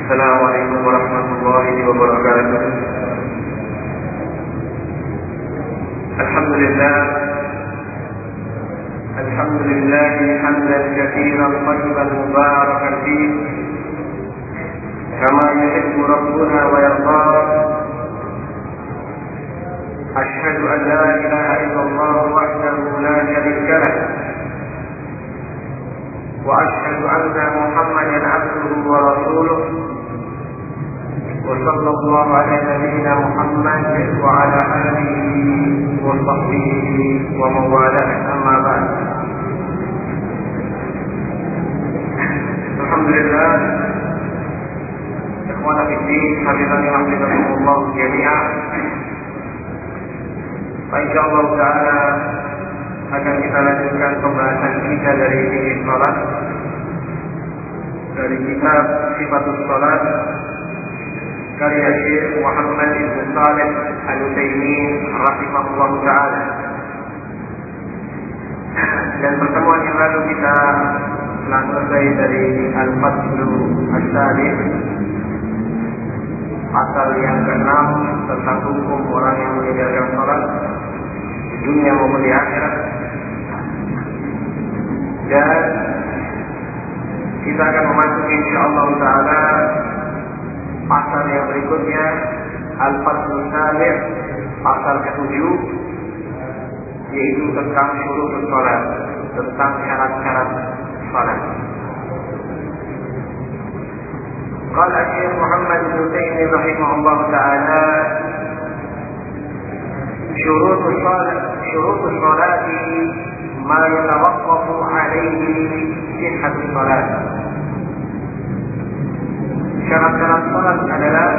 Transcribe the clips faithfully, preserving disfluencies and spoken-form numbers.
Assalamualaikum warahmatullahi wabarakatuh. Alhamdulillah Alhamdulillah hamdan katsiran tayyiban mubarakan fihi kama yuhibbu rabbuna wa yarda. Asyhadu an la ilaha illallah wahdahu la syarika lah wa asyhadu anna Muhammadan abduhu wa rasuluh wa sallallahu ala nabiyyina Muhammad wa ala alihi wa sahbihi wa mawalah, amma ba'd. Alhamdulillah, ikhwan fillah, hafizani wa hafizakumullah jami'an. Insyaallah taala akan kita lanjutkan pembahasan kita dari fikih salat dari kitab Sifatus Salat karya Syekh Muhammad bin Shalih Al-Utsaimin rahimahullah taala. Dan pertemuan yang lalu kita telah selesai dari Al-Faslu As-Sadis, pasal yang keenam tentang hukum orang yang meninggalkan salat di dunia maupun di akhirat. Dan kita akan memasuki insyaallah taala pasal yang berikutnya, Al-Faslu Sabi', pasal ketujuh, yaitu tentang syurut salat, tentang syarat-syarat salat. Qala Syekh Muhammad bin Utsaimin rahimahullah taala, syurut salat syurut salat ma yatawaqqafu alaihi sihhatus salat. Syarat-syarat salat adalah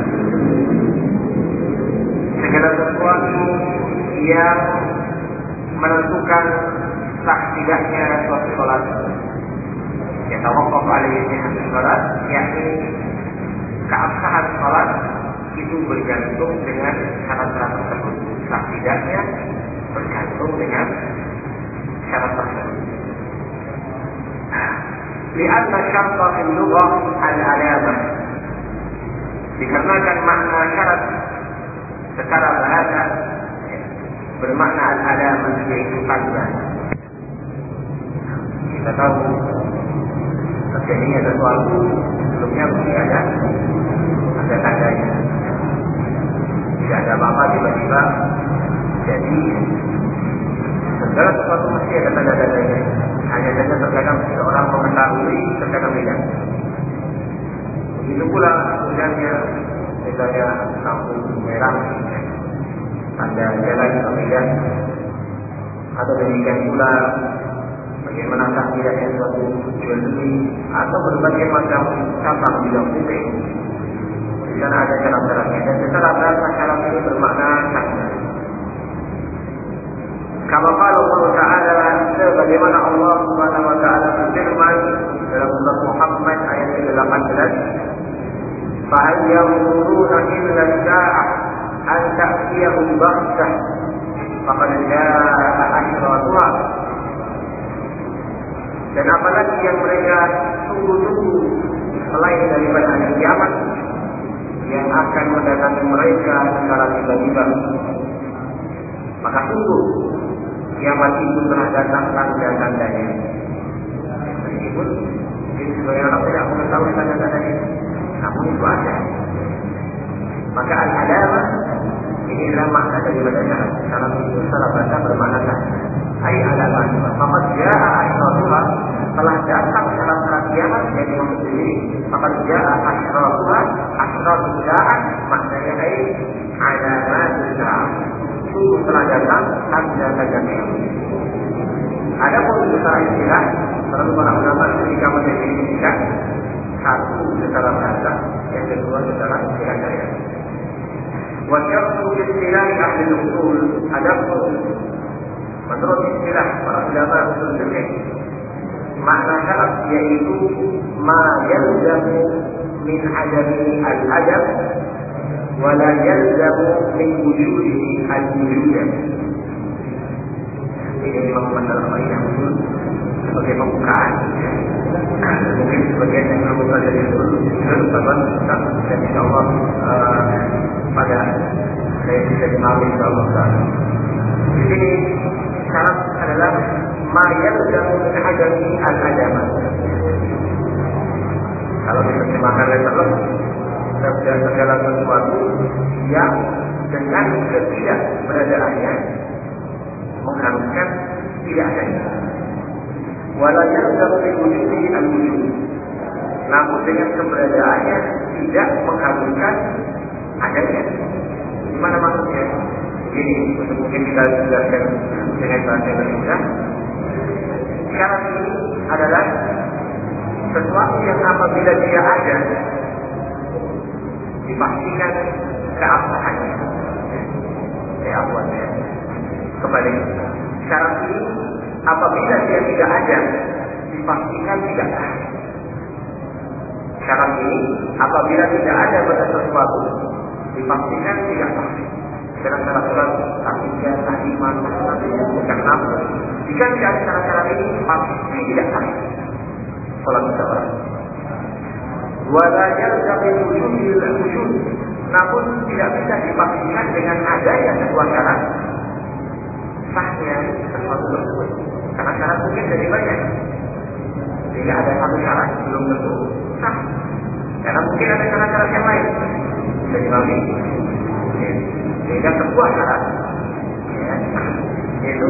segala sesuatu yang menentukan sah tidaknya suatu salat. Yatawaqqafu alaihi sihhatus salat, yakni keabsahan salat itu bergantung dengan syarat-syarat tersebut. Sah tidaknya bergantung dengan syarat tersebut. Lianna syarta fil lughah al-alamah, dikarenakan makna syarat secara bahasa bermakna al-alamah, yaitu tanda. Kita tahu terjadinya sesuatu sebelumnya mesti ada ada tandanya. Tidak ada apa-apa tiba-tiba jadi segala sesuatu mesti ada tanda-tandanya. Hanya saja terkadang seseorang mengetahui, terkadang tidak. Begitu pula hujannya, misalnya lampu merah, tanda jalan atau tidak. Atau demikian pula bagaimana tidaknya suatu jual beli atau berbagai macam cabang bidang hukum. Di sana ada syarat-syaratnya, dan secara bahasa syarat ini bermakna tanda. Kama qala Allah Ta'ala, sebagaimana Allah Subhanahu wa taala berfirman dalam surat Muhammad ayat ke delapan belas, fa hal yanzuruna illa as-sa'ah an ta'tiyahum baghtah faqad jaa'a ashratuha. Dan apalagi yang mereka tunggu-tunggu selain daripada hari kiamat yang akan mendatangi mereka secara tiba-tiba. Maka sungguh kiamat itu telah datang tanda-tandanya. Meskipun mungkin sebagian orang tidak mengetahui tanda-tandanya, namun itu ada. Maka al-alamah ini adalah makna daripada syarat. Syarat itu secara bahasa bermakna tanda. Ai alamah. Maka jaa asyratuha, telah datang syarat-syarat kiamat yang dimaksud ini. Maka jaa asyratuha, asyratu saat maknanya ai alamah saat. Sungguh telah datang tanda-tanda kiamat. Adapun secara istilah, para ulama ketika mendefinisikan, satu secara bahasa, yang kedua secara istilah syariat. Wa syartu istilah ahli usul, adapun menurut istilah para ulama usul fikih, makna syarat yaitu ma yalzamu min adami al-adab wala yalzamu min wujudihi al-wujud. Ini memang masalah yang usul sebagai pembukaan. Mungkin sebagian yang belum belajar itu, teman-teman dan insya Allah uh, pada saya bisa dimahami insya Allah. Di sini syarat adalah mayat dan menghadapi al-adaman. Kalau diterjemahkan letter segala sesuatu yang dengan ketidakberadaannya mengharuskan tidak adanya. Walau yalzamu biwujudi al-wujud. Namun dengan keberadaannya tidak mengharuskan adanya. Gimana maksudnya? Ini untuk mungkin kita jelaskan dengan bahasa Indonesia. Syarat ini adalah sesuatu yang apabila dia ada dipastikan keabsahannya. Ya abuannya. Kembali. Syarat ini apabila dia tidak ada dipastikan tidak sah. Syarat ini apabila tidak ada pada sesuatu dipastikan tidak sah. Dalam syarat-syarat taktiknya, takdiman, takdiman, bukan nafsu. Jika tidak ada syarat-syarat ini pasti tidak sah. Salat seorang. Wala yalzamu wujudil wujud. Namun tidak bisa dipastikan dengan adanya sebuah syarat sahnya sesuatu tersebut. Karena syarat mungkin jadi banyak. Jika ada satu syarat belum tentu sah. Karena mungkin ada syarat-syarat yang lain. Bisa dipahami. Sehingga sebuah syarat ya, itu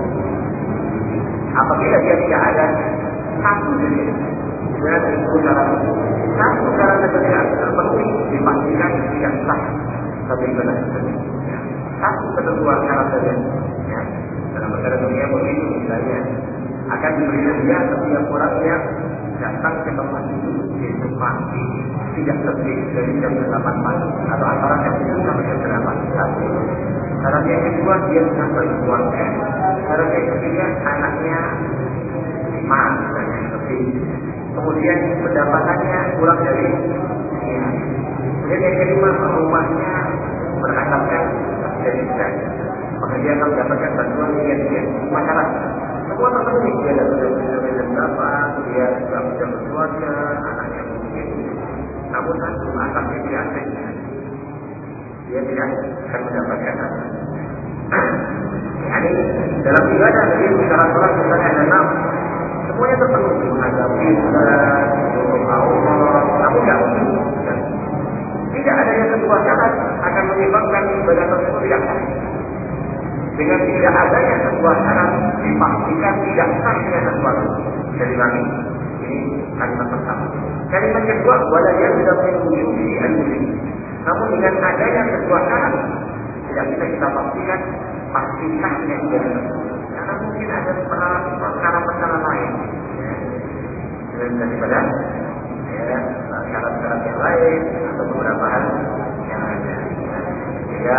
apabila dia tidak ada satu saja, dengan itu syarat satu syarat saja terpenuhi dipastikan tidak sah tapi benar. Satu ketentuan syarat saja. Ya, dalam perkara dunia begitu misalnya akan diberi hadiah setiap orang yang datang ke tempat itu yaitu pagi tidak lebih dari jam delapan pagi atau antara jam tujuh sampai jam delapan. Satu. Syarat yang kedua dia sampai keluarga. Syarat yang ketiga anaknya lima dan lebih. Kemudian pendapatannya kurang dari ya. Kemudian yang kelima rumahnya beratapkan dari dan maka dia akan mendapatkan bantuan sekian-sekian masyarakat. Semua terpenuhi. Dia dapat jaminan berapa, dia juga bisa berkeluarga, anaknya mungkin. Namun satu atasnya dia ada. Dia tidak akan mendapatkan apa. Ini dalam ibadah jadi syarat-syarat misalnya ada enam. Semuanya terpenuhi. Menghadapi Allah, untuk Allah, namun tidak mungkin. Tidak ada yang sebuah syarat akan menyebabkan ibadah tersebut tidak sah. Dengan tidak adanya sebuah syarat dipastikan tidak sahnya sesuatu. Jadi lagi ini kalimat pertama. Kalimat kedua wala yalzamu biwujudi al-wujud. Namun dengan adanya sebuah syarat tidak bisa kita pastikan pasti sahnya ibadah. Karena mungkin ada perkara-perkara lain. Ya. Daripada ya, syarat-syarat yang lain atau beberapa hal yang ada. Ya,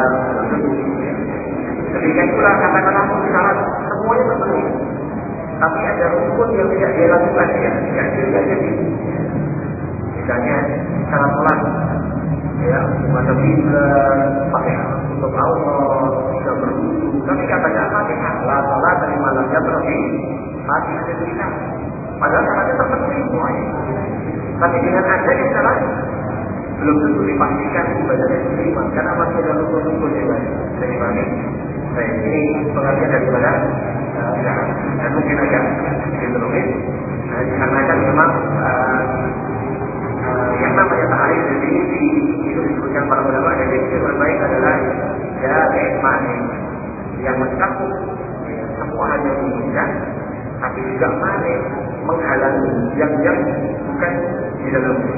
demikian pula katakanlah syarat semuanya terpenuhi, tapi ada rukun yang tidak dia lakukan ya, tidak dia jadi. Misalnya syarat sholat, ya, masa bisa pakai untuk Allah, bisa berwudu, tapi katanya Fatihah, la sholat dari malamnya terlebih, Fatihah itu kita. Padahal syaratnya terpenuhi semuanya. Tapi dengan adanya syarat belum tentu dipastikan ibadahnya diterima karena masih ada rukun-rukun ibadah. Jadi bagi saya ini pengertian daripada syarat dan mungkin agak sedikit rumit karena kan memang uh, uh, yang namanya ta'arif definisi itu disebutkan para ulama. Definisi terbaik adalah ya mani yang mencakup semua hal yang diinginkan, tapi juga mani menghalangi yang yang bukan di dalamnya.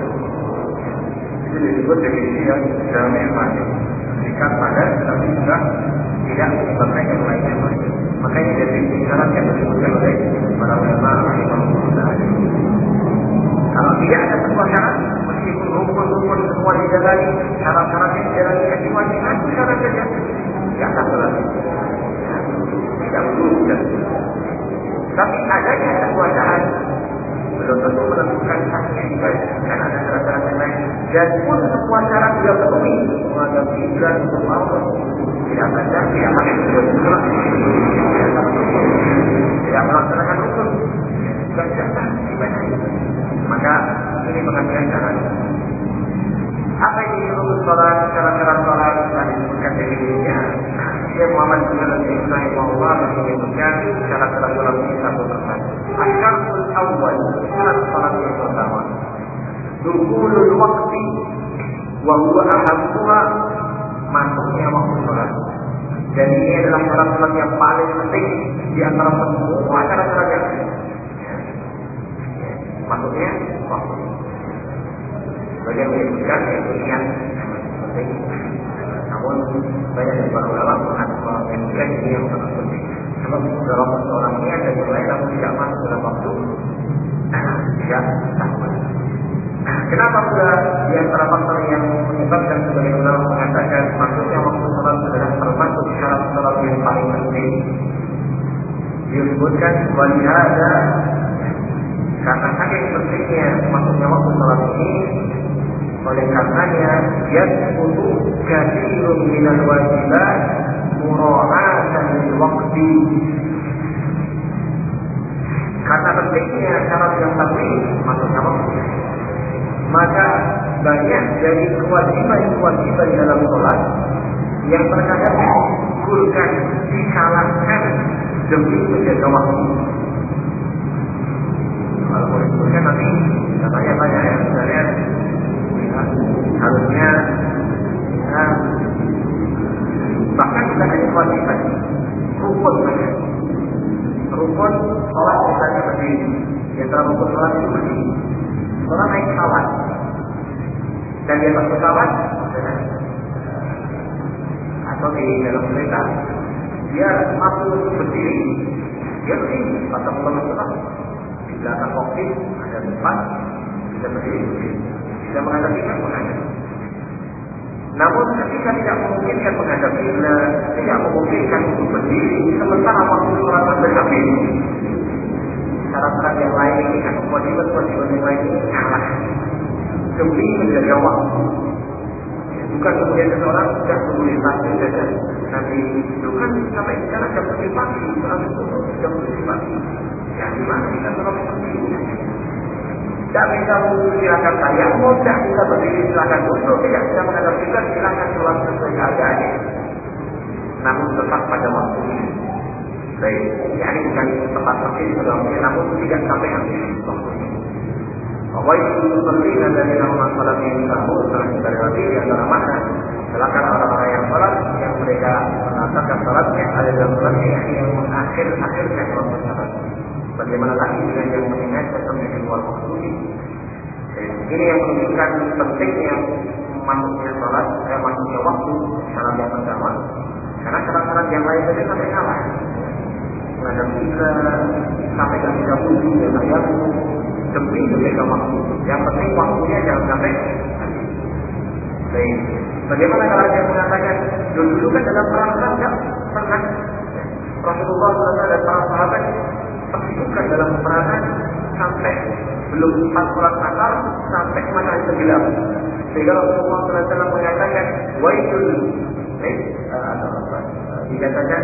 Itu disebut definisi yang damai mani, terikat pada tetapi juga tidak menyebabkan yang lainnya. Makanya definisi syarat yang disebutkan oleh para ulama rahimahullah. Kalau tidak ada sebuah syarat, meskipun rukun-rukun semua dijalani, syarat-syarat yang dijalani kecuali satu syarat saja, tidak satu lagi. Tidak berubah. Tapi adanya sebuah syarat belum tentu menentukan sahnya ibadah, karena ada syarat-syarat yang lain. Dan pun semua syarat sudah terpenuhi, menghadap Islam untuk Allah, tidak belajar, tidak pakai surat, tidak melaksanakan rukun, tidak sah ibadah. Maka ini pengertian syarat. Apa ini rukun sholat, syarat-syarat sholat, dan disebutkan definisinya. Syekh Muhammad bin Al-Qayyim rahimahullah menyebutkan syarat-syarat sholat ini satu persatu. Asy-syartul awwal, syarat sholat yang pertama. Dukhulul waqti wa huwa ahammuha, masuknya waktu sholat. Dan ini adalah syarat-syarat yang paling penting di antara semua syarat-syarat yang lain. Maksudnya waktu. Bagian menyebutkan yaitu niat penting. Namun banyak dari para ulama menyebutkan ini yang sangat penting. Sebab dalam seorang niat dan yang lain namun tidak masuk dalam waktu tidak sama. Kenapa pula di antara faktor yang menyebabkan sebagian ulama mengatakan maksudnya waktu sholat adalah termasuk syarat sholat yang paling penting? Disebutkan walihada, karena saking pentingnya maksudnya waktu sholat ini, oleh karenanya yasqutu katsirun minal wajibat mura'atan lil waqti. Karena pentingnya syarat yang penting maksudnya waktu, maka banyak dari kewajiban-kewajiban dalam sholat yang terkadang digugurkan, disalahkan demi menjaga waktu. Kalau boleh disebutkan nanti katanya banyak ya, misalnya ya, harusnya ya, bahkan bukan hanya kewajiban, rukun saja. Rukun sholat misalnya berdiri, di antara rukun sholat itu berdiri. Orang naik pesawat dan di atas pesawat atau di dalam kereta, dia mampu berdiri, dia berdiri pasang ulang pesawat. Di belakang kokpit ada tempat, bisa berdiri, bisa menghadap kiblat, menghadap. Namun ketika tidak memungkinkan menghadap kiblat, tidak memungkinkan untuk berdiri, sementara waktu sholat berhabis, syarat-syarat yang lain ini kan kewajiban-kewajiban yang lain ini kalah demi menjaga waktu. Bukan kemudian seseorang sudah menulis satu dan nanti itu kan sampai sekarang jam tujuh pagi, sholat itu jam tujuh pagi. Ya gimana kita sholat seperti ini? Tidak bisa mengusul silakan saya, mau tidak bisa berdiri silakan duduk, tidak bisa menghadap kita silakan sholat sesuai keadaannya. Namun tetap pada waktunya. Baik, ya ini bukan tempat persis sebelumnya, namun tidak sampai habis waktunya. Bahwa itu seperti dari nama salat yang sahur telah kita lewati di antara makna. Silakan orang-orang yang salat yang mereka mengatakan salatnya ada dalam salatnya yang mengakhir-akhirkan waktu salat. Bagaimana lagi dengan yang mengingatkan menjadi luar waktu ini? Ini yang menunjukkan pentingnya masuknya salat, eh, masuknya waktu syarat yang pertama. Karena syarat-syarat yang lain saja sampai kalah. Menghadap kita sampai tak bisa wudhu dan ayatmu demi menjaga waktu. Yang penting waktunya jangan sampai habis. Baik. Bagaimana kalau ada yang mengatakan dulu kan dalam perang tidak pernah Rasulullah shallallahu alaihi wasallam dan para sahabat persibukkan dalam peperangan sampai belum empat sholat asar sampai matahari tenggelam. Sehingga Rasulullah shallallahu alaihi wasallam mengatakan waidul, eh, atau apa? Dikatakan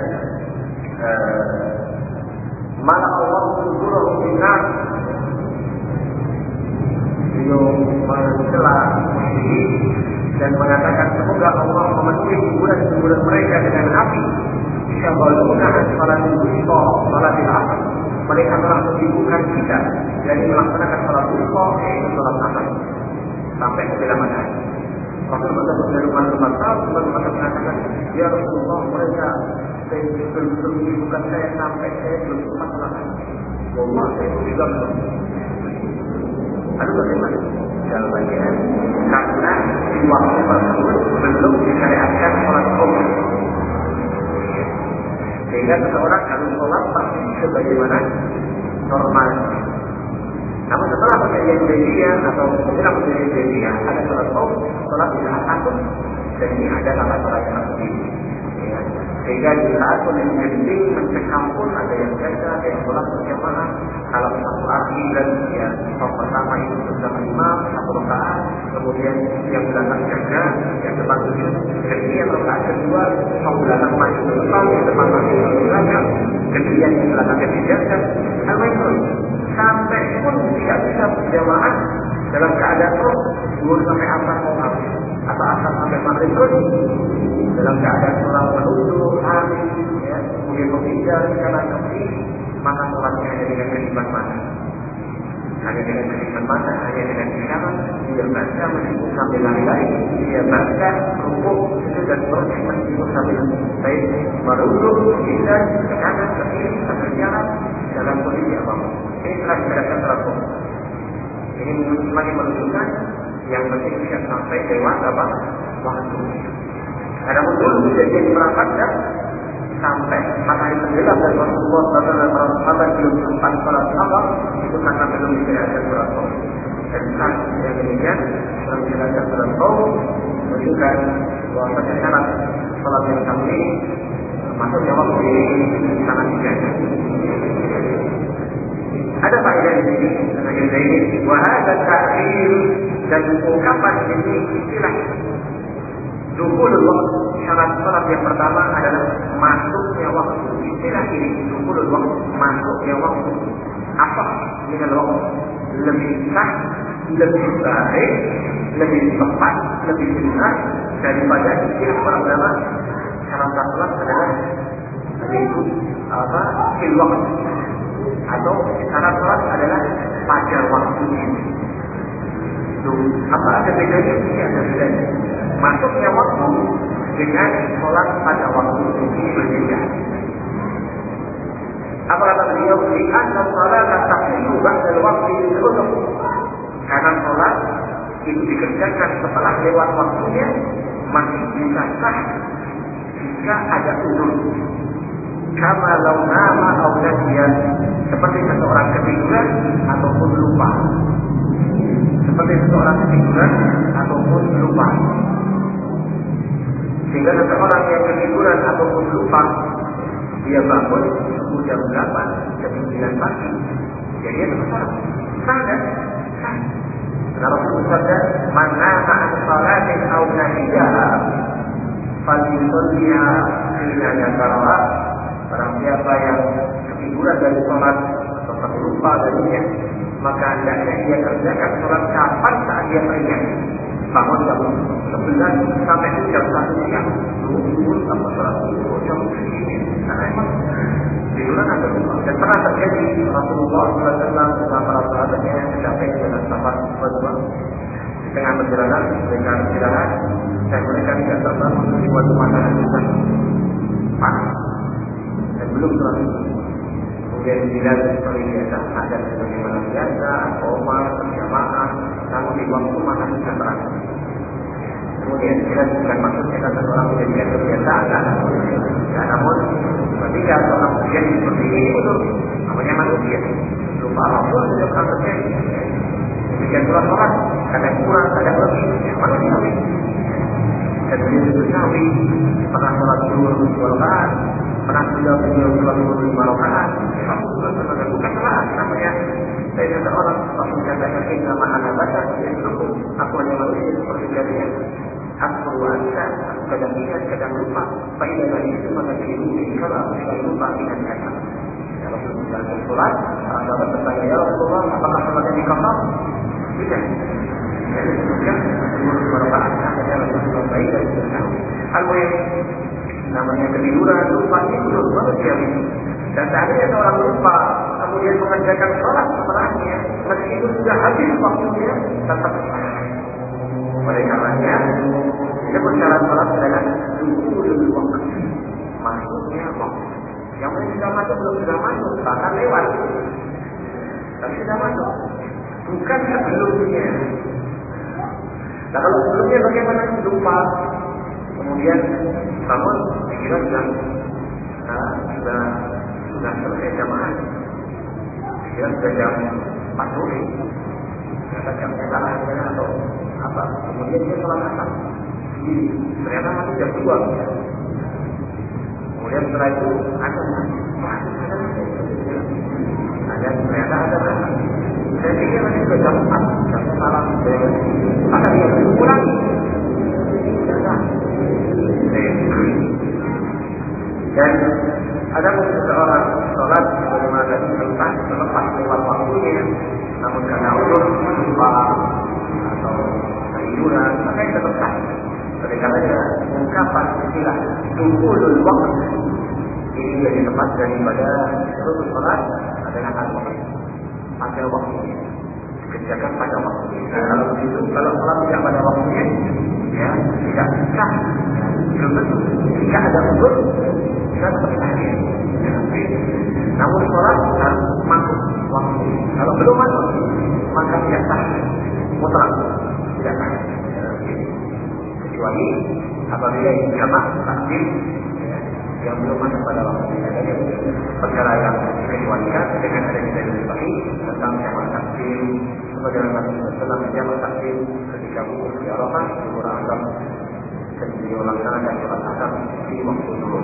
mana Allah menurut kita beliau mencela diri dan mengatakan semoga Allah memenuhi kuburan-kuburan mereka dengan api. Syabaluna salatul wusta salatul asar. Mereka telah menyibukkan kita dari melaksanakan salat wusta yaitu salat asar sampai ke bila mana. Rasulullah berumah rumah tahu Rasulullah mengatakan ya Rasulullah mereka belum menyibukkan saya sampai saya belum sempat melakukan. Wallah saya juga belum. Lalu bagaimana? Jawabannya karena di waktu tersebut belum disyariatkan sholat qomah. Sehingga seseorang harus sholat pasti sebagaimana normal. Namun setelah perjanjian Hudaybiyah atau setelah perjanjian Hudaybiyah ada sholat qomah, sholat tidak takut dan ini ada tata cara yang sendiri. Sehingga di saat kondisi genting mencekam pun ada yang jaga, ada yang sholat berjamaah. Kalau satu ahli dan ya sholat pertama itu bersama imam satu rakaat, kemudian yang belakang jaga, yang depan sujud. Jadi yang rakaat kedua, yang belakang maju ke depan, yang depan maju ke belakang, kemudian yang belakangnya dijaga. Alhamdulillah sampai pun tidak bisa berjamaah dalam keadaan oh, dua sampai empat mau habis. atau asal sampai maghrib terus dalam keadaan sholat menunduk, hamil, ya, kemudian menghindar secara sepi, maka sholatnya hanya dengan kelipan mata, hanya dengan kelipan mata, hanya dengan isyarat, dia baca meskipun sambil lari-lari, dia baca rukuk itu dan terus meskipun sambil baik merunduk, menghindar ke kanan, ke kiri, sambil jalan dalam kondisi apapun. Ini telah dikatakan terlalu. Ini semakin menunjukkan yang penting tidak sampai lewat apa waktu. Adapun dulu kejadian merapat sampai matahari tenggelam dan Rasulullah shallallahu alaihi wasallam belum sempat sholat awal itu karena belum dijelaskan surat Qaum. Dan saat yang demikian belum dijelaskan surat Qaum menunjukkan bahwa syarat sholat yang satu ini maksudnya waktu ini sangat dijaga. Ada faedah di sini, faedah ini, wahada ta'khir dan ungkapan ini istilah dukhulul waktu. Syarat salat yang pertama adalah masuknya waktu. Istilah ini dukhulul waktu, masuknya waktu. Apa minal waktu? Lebih sah, lebih baik, lebih tepat, lebih benar daripada istilah para ulama. Syarat salat adalah yaitu apa? Fil waktu. Atau syarat salat adalah pada waktu ini. Apa ada bedanya? Tidak ada bedanya. Masuknya waktu dengan sholat pada waktu ini berbeda. Apa kata beliau? Li'anna sholata tahillu ba'dal waqti al-udhr. Karena sholat itu dikerjakan setelah lewat waktunya masih bisa sah jika ada uzur. Kama law nama aw nasiya, seperti seseorang ketiduran ataupun lupa. Seperti seseorang ketiduran ataupun lupa. Sehingga seseorang yang ketiduran ataupun lupa, dia bangun subuh jam delapan, jam sembilan pagi, jadi dia tetap sadar. Kalau bersabda, "Man nama an salatin aw nasiyaha, falyusalliha hina dzakaraha." Barang siapa yang ketiduran dari sholat atau terlupa darinya, maka hendaknya dia kerjakan sholat kapan saat dia teringat. Bangun jam sebelas sampai jam satu siang, dulu sampai sholat dulu jam segini. Karena emang tiduran atau lupa. Dan pernah terjadi Rasulullah shallallahu alaihi wasallam bersama para sahabatnya mencapai dengan sahabat berjuang di tengah perjalanan, mereka istirahat dan mereka tidak terbangun dari suatu makanan besar panas dan belum sholat. Kemudian bila seperti biasa ada sebagaimana biasa, koma, berjamaah, namun di waktu makan sudah terang. Kemudian kita bukan maksudnya kata orang menjadikan kebiasaan, nah, namun ketika seorang ujian seperti ini itu namanya manusia, lupa apapun sudah pernah terjadi. Demikian pula sholat, kadang kurang, kadang lebih, manusiawi. Dan beliau diketahui pernah sholat zuhur dua rakaat, pernah beliau beliau sholat zuhur lima rakaat. Rasulullah bukan salah namanya. Saya kata orang pasti katakan ini nama anak baca yang cukup. Aku hanya manusia seperti biasanya. Aku anda kadang ingat kadang lupa. Faidah dari itu maka dirugi kalau aku tidak lupa ingat kata. Kalau sudah sholat, orang dapat bertanya ya Rasulullah, apakah sholatnya dikosong? Tidak. Jadi sudah zuhur dua rakaat. Akhirnya Rasulullah baik dan sudah. Al-Muhim namanya ketiduran, lupa ini belum manusia ini. Dan seandainya seorang lupa kemudian mengerjakan sholat setelahnya, meskipun sudah habis waktunya, tetap sah. Oleh karenanya, disebut syarat sholat adalah dukhulul waqt, masuknya waktu. Yang belum sudah masuk belum sudah masuk, bahkan lewat. Tapi sudah masuk, bukan sebelumnya. Nah kalau sebelumnya bagaimana? Lupa, kemudian bangun, dikira sudah nah, sudah sudah selesai jamaah. Dikira sudah jam empat sore, ternyata jamnya salah atau apa? Kemudian dia sholat asar, ternyata masih jam dua. Kemudian setelah itu ada ada ternyata ada berapa? Saya pikir masih sudah jam empat, jam salah. Maka dia pulang. Dan ada seseorang sholat sebagaimana tadi selepas selepas lewat waktunya, namun karena uzur lupa atau ketiduran, maka itu tetap sah. dukhulul waqt. Ini jadi tempat daripada seluruh salat adalah al-waqt. Pada waktunya. Kerjakan pada waktunya. Nah, kalau begitu, kalau salat tidak pada waktunya, ya tidak sah. Belum tentu. Jika ada uzur, kita tetap hadir. Namun salat harus masuk waktu. Kalau belum masuk, maka tidak sah. Mutlak tidak sah. Kecuali apabila jamak takdim yang belum masuk pada waktu. Adanya perkara yang dikecualikan dengan adanya dalil sahih tentang jamak takdim. Sebagaimana Nabi sallallahu alaihi wasallam jamak takdim ketika wukuf di Arafah, zuhur asar, dan beliau laksanakan sholat asar di waktu zuhur.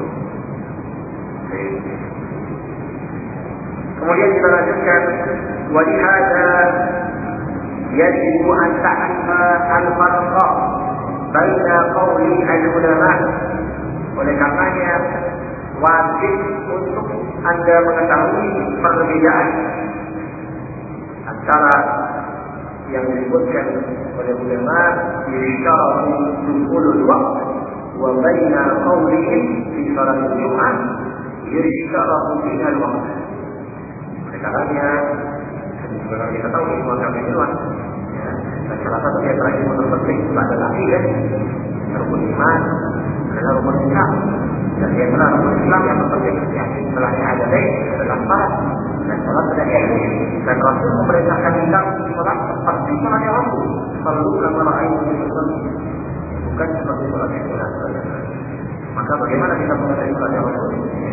Kemudian kita lanjutkan, walihada yajibu an ta'rifa al-farqa baina qawli al-ulama. Oleh karenanya wajib untuk Anda mengetahui perbedaan antara yang disebutkan oleh ulama yusharatu dukhulul waqt wa baina qawlihim fi salat al-jum'ah yusharatu fiha al-waqt. Oleh karenanya sebenarnya kita tahu semua kami luas, ya, dan salah satu yang terakhir yang penting adalah akidah, rukun iman adalah rukun Islam, dan yang adalah rukun Islam yang penting yakni setelah syahadatain adalah salat, dan salat adalah ilmu, dan Rasul memerintahkan kita salat seperti salat yang Rasul, selalu kama ra'aytu usolli, bukan seperti salat yang Rasul. Maka bagaimana kita mengenai salat yang Rasul?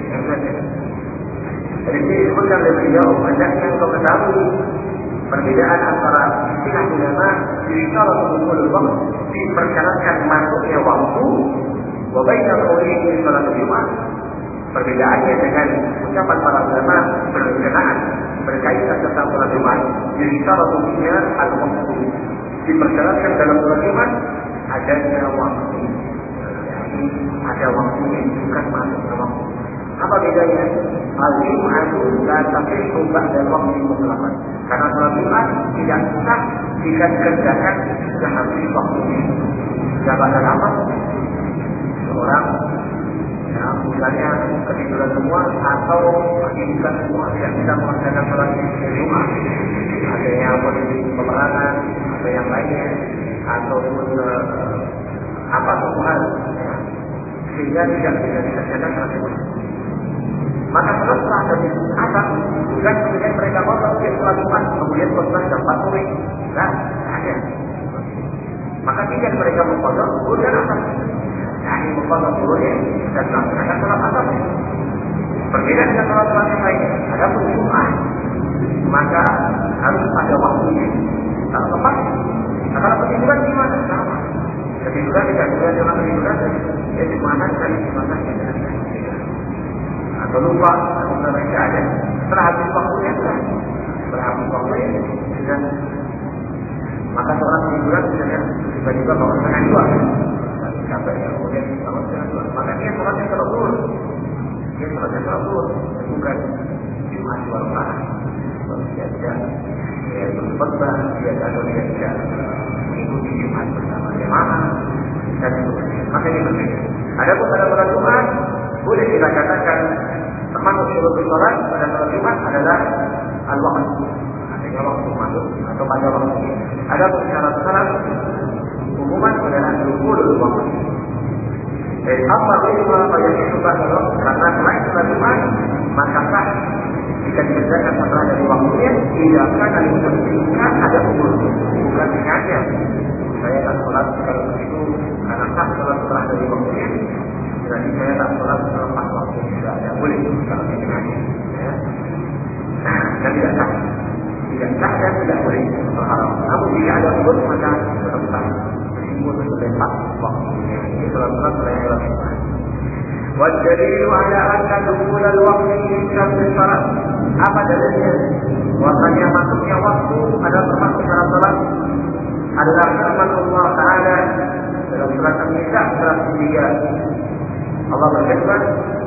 Jadi disebutkan oleh beliau, hendaknya untuk mengetahui perbedaan antara istilah ulama yusharatu dukhulul waqt, dipersyaratkan masuknya waktu, wa baina qawlihi fi salat Jumat, perbedaannya dengan ucapan para ulama berkenaan berkaitan tentang salat Jumat, yusharatu fiha al-waqt, dipersyaratkan dalam salat Jumat adanya waktu. Jadi ada waktunya, bukan masuknya waktu. Apa bedanya? Al-Jum'atu la tasihhu ba'da waqti mutlaqan. Karena salat Jumat tidak sah jika dikerjakan sudah habis waktunya. Jabatan apa? Seorang ya, misalnya ketiduran semua atau pendidikan semua tidak bisa melaksanakan salat Jumat. Ada yang posisi peperangan, ada yang lainnya, ataupun uh, apa semua hal, ya, sehingga tidak bisa dikerjakan salat Jumat. Maka setelah dari asar, bukan kemudian mereka kotor di sholat Jumat, kemudian kotor jam empat sore. Nah, ada. Maka tidak mereka mengkotor, kemudian asar. Nah, ini mengkotor turunnya dan melaksanakan sholat asar. Berbeda dengan sholat-sholat yang lain. Ada pun Jumat, maka harus ada waktunya. Kalau tepat, nah, kalau ketiduran gimana? Sama. Ketiduran tidak boleh dalam ketiduran, ya di mana dari di mana tidak ada. Atau lupa, atau mereka ada. Setelah habis waktunya sudah, setelah habis waktunya sudah. Maka seorang ketiduran misalnya tiba-tiba bangun setengah dua, capek ya, kemudian bangun setengah dua. Maka dia sholatnya terlalu, dia sholatnya terlalu, bukan Jumat luar parah. Dia tidak, dia berkhutbah, dia atau dia tidak mengikuti Jumat bersama jemaah dan sebagainya. Maka ini berbeda. Adapun pada sholat Jumat, boleh kita katakan termasuk syurut sholat pada sholat Jumat adalah al-waqt, artinya waktu masuk atau pada waktu. Ada syarat salat umuman adalah dukhulul waqt. Dan apa lima pada syurut sholat karena selain sholat Jumat maka sah jika dikerjakan setelah dari waktunya tidak akan ada ketika ada umur, bukan sengaja. Saya tak sholat kalau begitu karena sah sholat setelah dari waktunya. Jadi saya tak sholat selepas waktu tidak ada, boleh kalau ini sengaja, ya. Dan tidak sah, tidak sah dan tidak boleh. Namun jika ada umur maka tetap sah. Umur selepas waktunya. Ini sholat-sholat selain sholat Jumat. Wajadilu ala anna dukhulal waqti min syarti salat. Apa dalilnya? Bahwasanya masuknya waktu adalah termasuk syarat salat. Adalah firman Allah Taala dalam surat An-Nisa surat tiga. Allah berfirman,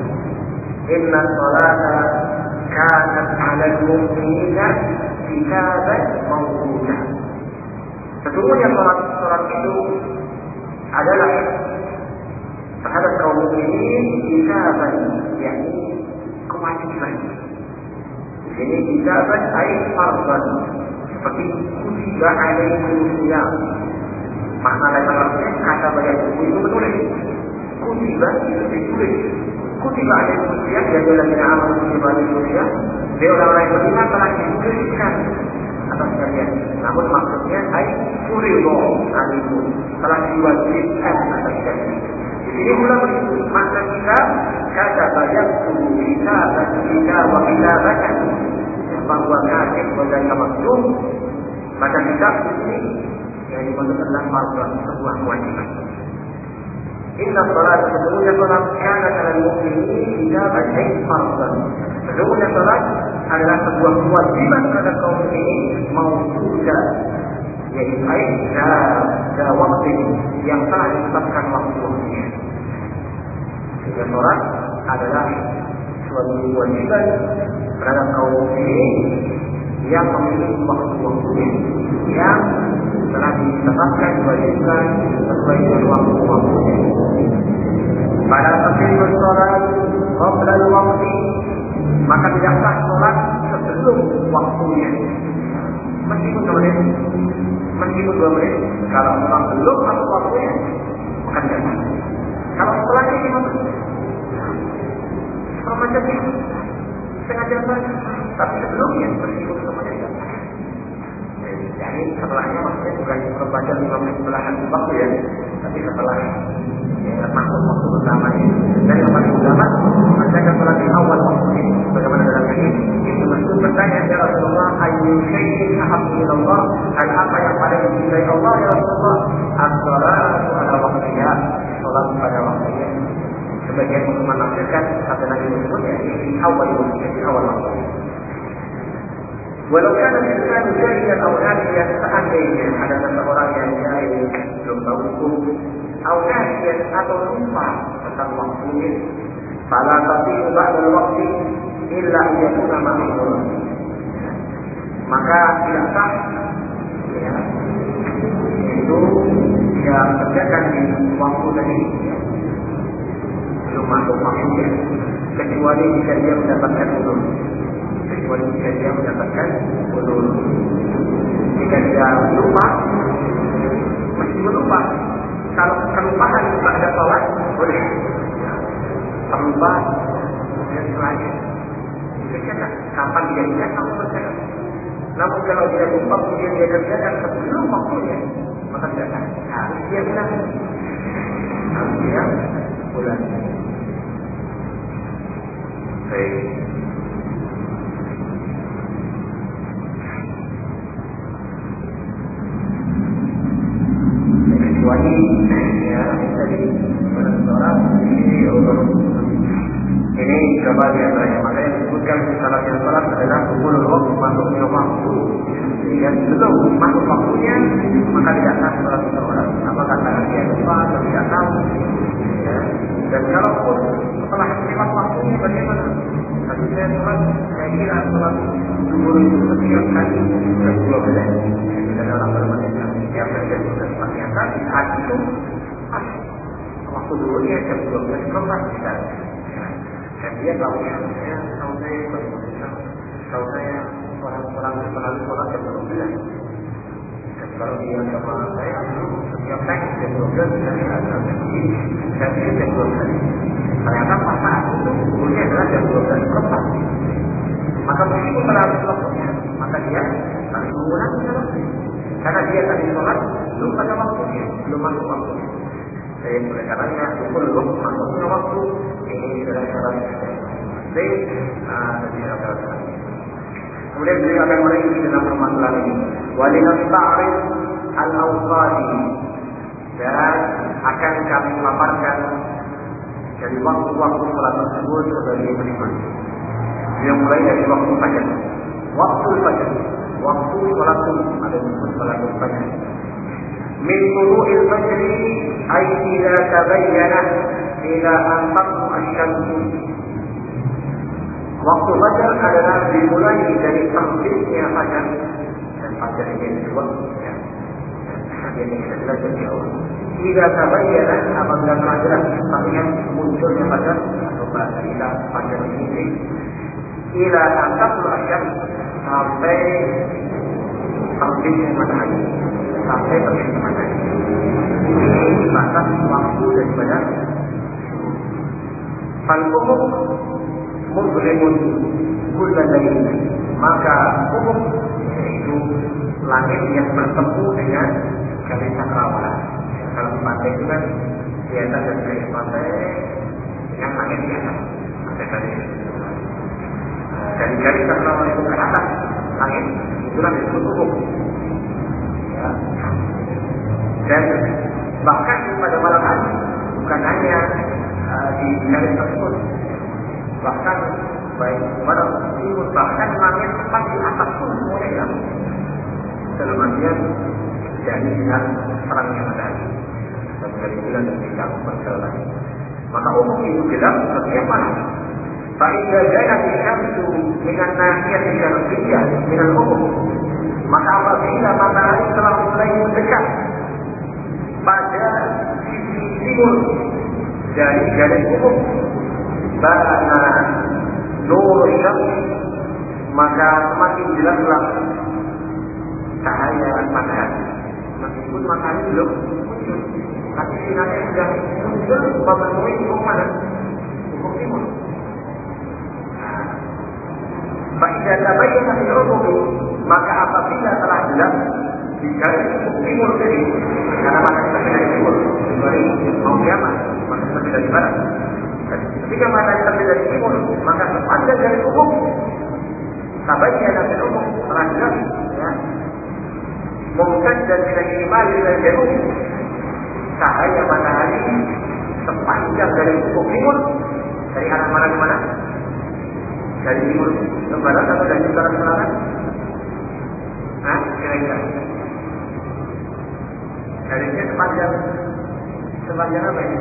Inna salata kanat 'alal mu'minina kitaban mawquta. Sesungguhnya salat salat itu adalah terhadap kaum muslimin kitaban, yakni kewajiban. Di sini kitaban ay fardhan, seperti kutiba alaikum siyam. Makna literalnya kata banyak buku itu menulis. Kutiba itu ditulis. Kutiba alaikum siyam, jadi lagi amal kutiba alaikum siyam. Dia orang-orang yang beriman telah dituliskan atas kalian. Namun maksudnya ay furido alaikum, telah diwajibkan atas kalian. Di sini pula begitu. Makna kita kata banyak tubuh kita dan kita wa kita baca bahwa kasih dan maksud maka kita ini yang dimaksud adalah fardhan, sebuah kewajiban. Inna salat sesungguhnya salat kana alal mukminin kitaban ay fardhan. Sesungguhnya salat adalah sebuah kewajiban kepada kaum mukminin maujuda, yaitu ay ada waktu yang telah ditetapkan waktu-waktunya. Sehingga salat adalah suatu kewajiban terhadap kaum mukminin yang memiliki waktu-waktunya yang telah ditetapkan diwajibkan sesuai dengan waktu-waktunya. Pada tafsir salat qabla al-waqti, maka tidak sah salat sebelum waktunya. Meskipun dua menit, meskipun dua menit, kalau memang belum masuk waktunya, maka tidak sah. Kalau setelahnya lima menit, kalau macam itu, setengah jam saja. Tapi sebelumnya, meskipun semuanya tidak sah. Jadi setelahnya maksudnya bukan membaca lima menit setelah habis waktu ya, tapi setelah ya, masuk waktu utamanya. Dan yang paling utama, menjaga salat di awal waktunya. Bagaimana dalam hadis? Itu Mas'ud bertanya, ya Rasulullah, ayyu syai'in ahabbu ilallah, hal apa yang paling dicintai Allah ya Rasulullah? As-salatu ala waqtiha, salat pada waktunya. Sebagian ulama menafsirkan satu lagi tersebut ya di awal waktunya, di awal waktunya. Walau kana insan jahilan atau nasiyan, seandainya ada seseorang yang jahil, belum tahu hukum, atau nasiyan atau lupa tentang waktunya, fala tasihu ba'dal waqti illa yakuna ma'dzura. Maka tidak sah ya, itu dia kerjakan di waktu tadi ya, belum masuk waktunya, kecuali jika dia mendapatkan ulur. Kecuali jika dia mendapatkan ulur. Jika dia lupa, meskipun lupa, kalau kelupaan pada sholat boleh. Terlupa kemudian setelahnya dikerjakan. Kapan dia ingat kamu kerjakan. Namun kalau dia lupa kemudian dia kerjakan sebelum waktunya, maka tidak sah. Harus dia ulang. Harus dia ulang. Baik. Kecuali ya tadi orang ini orang ini coba dia tanya, makanya disebutkan salah satu salat adalah sebelum waktu masuknya waktu. Jika belum masuk waktunya maka tidak sah salat seseorang. Apakah karena dia lupa atau tidak tahu? Ya. Dan kalaupun setelah lewat waktunya bagaimana? Tadi saya sholat, saya kira sholat zuhur itu setiap kali jam dua belas. Dan orang bermacam setiap kali jam dua belas. Ternyata di saat itu pas waktu zuhurnya jam dua belas kurang misalnya. Dan dia tahu ya, saya tahu saya tahu saya orang-orang selalu sholat jam dua belas. Dan kalau dia sama saya setiap kali jam dua belas misalnya ada begini, saya pikir jam dua belas. Ternyata pas saat itu zuhurnya adalah jam dua belas kurang. Maka meskipun terlalu waktunya, maka dia harus mengulangi sholatnya. Karena dia tadi sholat belum pada waktunya, belum masuk waktunya. Jadi oleh karenanya belum masuknya waktu ini adalah syarat penting dari syarat. Kemudian beliau akan merinci dalam permasalahan ini. Walinas ta'rif al-awqati, dan akan kami paparkan dari waktu-waktu sholat tersebut sebagai berikut. Yang mulai dari waktu fajar, waktu fajar, waktu sholat subuh, ada disebut sholat fajar. Min tulu'il fajri ay idza tabayyana ila an taqum asy-syamsu. Waktu fajar adalah dimulai dari terbitnya fajar, dan fajar ini disebut ya, yang kita jelas dari Allah. Jika tabayyana apabila telah jelas, tapi yang munculnya pada atau bahasa kita pada ini ila antakul asyam sampai terbitnya matahari, sampai terbitnya matahari. Ini batas waktu daripada fal-umum muzlimun kullalain, maka umum yaitu langit yang bertemu dengan garis cakrawala. Kalau di pantai itu kan biasa dari garis pantai dengan langit di atas, ada garis dari garis cakrawala itu ke atas langit, itulah disebut umum. Ya. Dan bahkan pada malam hari bukan hanya uh, di garis tersebut, bahkan baik malam timur, bahkan langit tepat di atas pun semuanya hilang. Dalam artian dari sinar terangnya matahari dan dari bulan dan bintang berjalan. Maka umum itu gelap setiap malam. Fa'idha janat syamsu dengan nahiyat syarqiyah minal umum, maka apabila matahari telah mulai mendekat pada sisi timur dari garis umum, ba'ana nur syams, maka semakin jelaslah cahaya matahari. Meskipun matahari belum muncul, tapi sinarnya sudah muncul memenuhi ufuk mana? Ufuk timur. Fa'idha tabayyana fil ufuq, maka apabila telah jelas di garis ufuk timur tadi, karena matahari terbit dari timur, dari mau kiamat, matahari terbit dari barat. Ketika matahari terbit dari timur, maka sepanjang garis ufuk tabayyana fil ufuq, telah jelas, ya, mungkin dan tidak kembali dari jauh cahaya matahari sepanjang dari ufuk timur, dari arah mana ke mana? Dari timur ke barat atau dari utara ke selatan? Nah, kira-kira garisnya sepanjang sepanjang apa ini?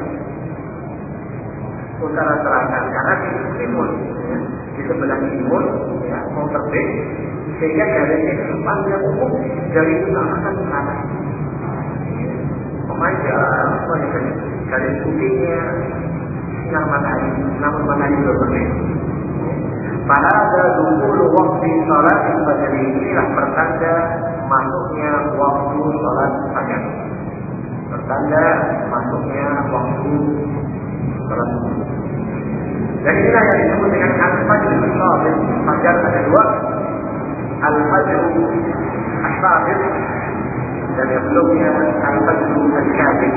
Utara selatan, karena di timur, ya, di sebelah timur, ya, mau terbit, sehingga garisnya sepanjang umum dari utara ke selatan. Memanjang, garis putihnya sinar matahari, namun matahari belum terbit. Pada dulu waktu sholat ibadah inilah pertanda masuknya waktu sholat fajar. Pertanda masuknya waktu sholat. Dan inilah yang disebut dengan al-fajr as-sadiq. Fajar ada dua, al-fajr as-sadiq dan yang sebelumnya al-fajr al-kadhib.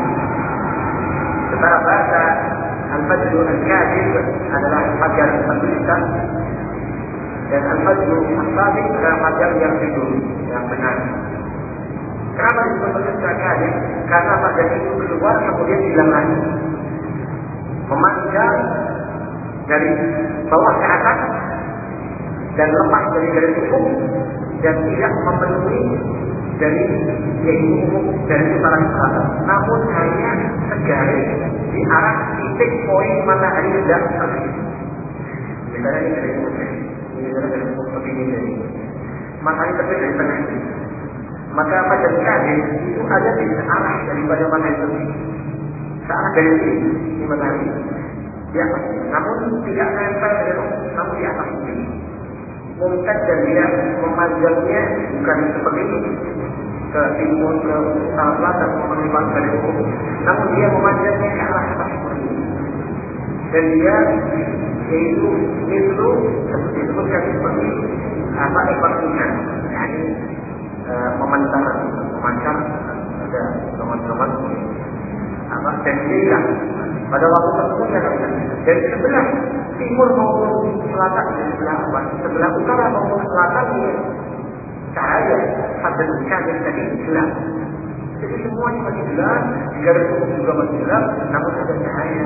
Secara bahasa, al-fajr al-kadhib adalah fajar berita, dan al-fajr as-sadiq adalah fajar yang tidur, yang benar. Kenapa disebut fajar al-kadhib? Karena fajar itu keluar kemudian hilang lagi, memanjang dari bawah ke atas dan lepas dari garis ufuk dan tidak memenuhi dari yaitu ufuk dari utara ke selatan, namun hanya segaris di arah titik poin matahari sedang terbit. Misalnya ini dari ufuk, ini dari ufuk seperti ini, matahari terbit dari tengah ini, maka fajar kadhib itu ada di arah daripada matahari terbit, searah dari sini, ini matahari di atas, namun tidak nempel dengan ufuk, namun di atas ini. Mungkin dan dia memanjangnya bukan seperti ini ke timur, ke utara selatan memenuhi dari ufuk, namun dia memanjangnya ke arah atas seperti ini. Dan dia yaitu itu seperti disebutkan seperti apa ekor-ikan, yakni e, memancar, memancar ada teman-teman apa dan dia pada waktu tersebut dan sebelah timur maupun selatan, dan sebelah apa, sebelah utara maupun selatan ini cahaya pada kadhib tadi gelap. Jadi semuanya masih gelap, garis ufuk juga masih gelap, namun ada cahaya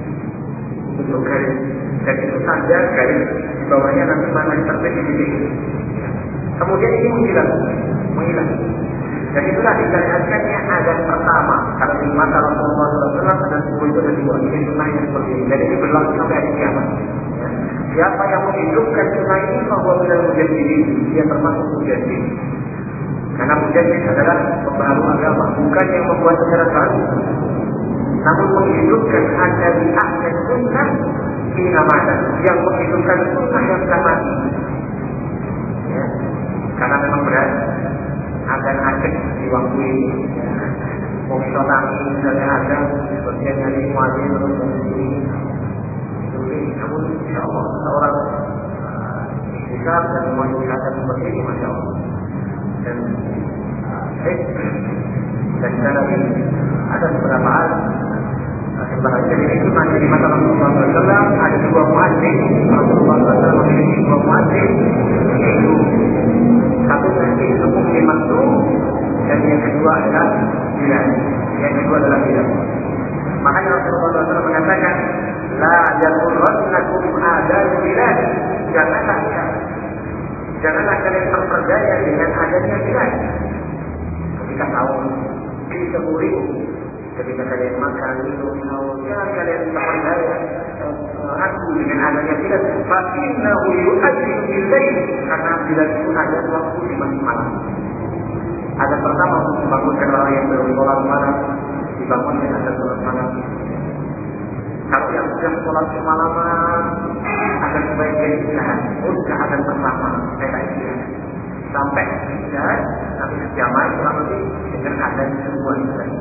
untuk garis, dan itu tanda garis di bawahnya nanti matahari terbit di titik. Kemudian ini menghilang, menghilang. Dan itulah dikatakannya azan pertama. Kalau di mata Rasulullah shallallahu alaihi wasallam ada subuh itu ada dua. Ini sunnahnya seperti ini. Dan ini berlaku sampai hari kiamat. Ya. Siapa yang menghidupkan sunnah ini bahwa benar mujaddidin, dia termasuk mujaddid. Karena mujaddid adalah pembaharu agama, bukan yang membuat secara baru, namun menghidupkan syariat dan sunnah di Ramadan, yang menghidupkan sunnah yang sudah mati. Ya. Karena memang berat akan asik di waktu ini. Mengsotangi misalnya ada sebagian dari wajib terus ini. Namun insya Allah seorang ikhtisar dan menggunakan seperti ini, masya Allah. Dan baik dan cara ini ada beberapa hal sebagai dari masih di masa Rasulullah shallallahu alaihi wasallam ada dua muadzin. Rasulullah shallallahu alaihi wasallam memiliki dua muadzin, yaitu satu dari hukum dimaksud dan yang kedua adalah bilal. Yang kedua adalah bilal. Makanya Rasulullah shallallahu alaihi wasallam mengatakan, la yaghurrannakum adzan bilal. Janganlah janganlah kalian terperdaya dengan adanya bilal. Ketika sahur di sepuluh ribu, ketika kalian makan minum sahur, jangan kalian terperdaya aku dengan adanya bilal. Fa innahu yu'adzinu bil-lail, karena bilal itu ada waktu di malam. Ada pertama untuk membangunkan orang yang belum sholat malam, dibangunkan ada sholat malam. Kalau yang sudah sholat semalaman, akan sebaiknya istirahat. Udah akan pertama, saya istirahat. Sampai istirahat, sampai sejaman, kurang lebih dengan ada semua istirahat.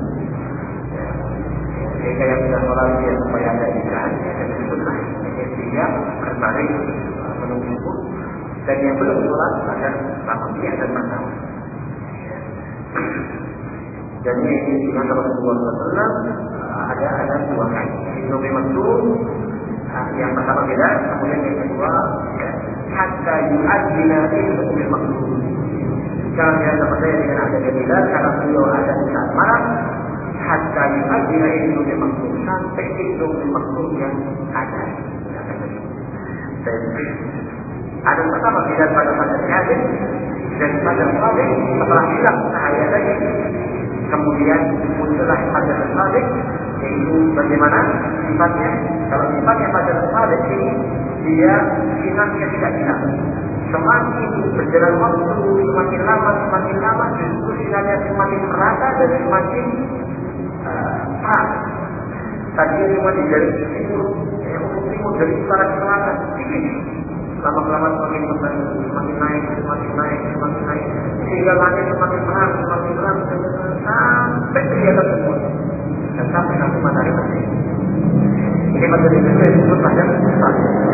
Jika yang sudah sholat dia supaya ada istirahat, dan disebutlah sehingga berbaring menunggu. Dan yang belum sholat akan sama dia dan pertama. Jadi di masa Rasulullah shallallahu alaihi wasallam ada ada dua kali. Itu memang yang pertama beda, kemudian yang kedua hatta yu'adzina itu memang kalau dia terpercaya dengan adanya bilal karena beliau ada di saat malam, hatta yu'adzina itu memang sampai itu memang yang ada. Ada pertama bilal pada pada hadis dan pada hadis setelah hilang cahaya lagi. Kemudian muncullah pada Sadiq, yaitu bagaimana sifatnya. Kalau sifatnya pada Sadiq ini, dia sinarnya tidak hilang. Semakin berjalan waktu, semakin lama, semakin lama, justru sinarnya semakin merata dan semakin terang. Uh, Tadi cuma di dari timur, ya, timur dari utara ke selatan, sedikit. Lama-lama semakin besar, semakin naik, semakin naik, semakin naik, sehingga langit semakin terang, semakin terang, sampai kelihatan semua, dan sampai nanti matahari mati. Ini matahari itu yang disebut pada besar.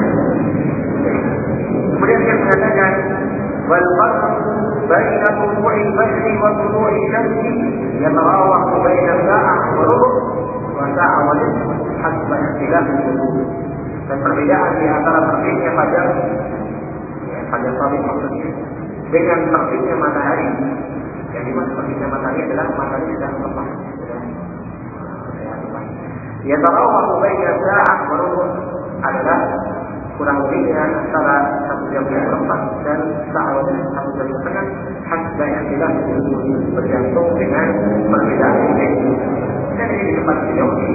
Kemudian dia mengatakan, wal farqu baina tulu'i al-fajri wa tulu'i asy-syamsi yatarawaqu baina sa'ah wa rubu' wa sa'ah wa nisf hasba ikhtilaf al-wudu'. Dan perbedaan di antara terbitnya fajar, ya, fajar Sadiq maksudnya, dengan terbitnya matahari. Yang dimana terbitnya matahari adalah matahari sedang tepat. Ya tarawih baina sa'ah wa rubu' adalah kurang lebihnya antara satu jam yang tepat dan sa'ah satu jam setengah. Hasba ikhtilaf bergantung dengan perbedaan ini. Dan ini di tempat beliau di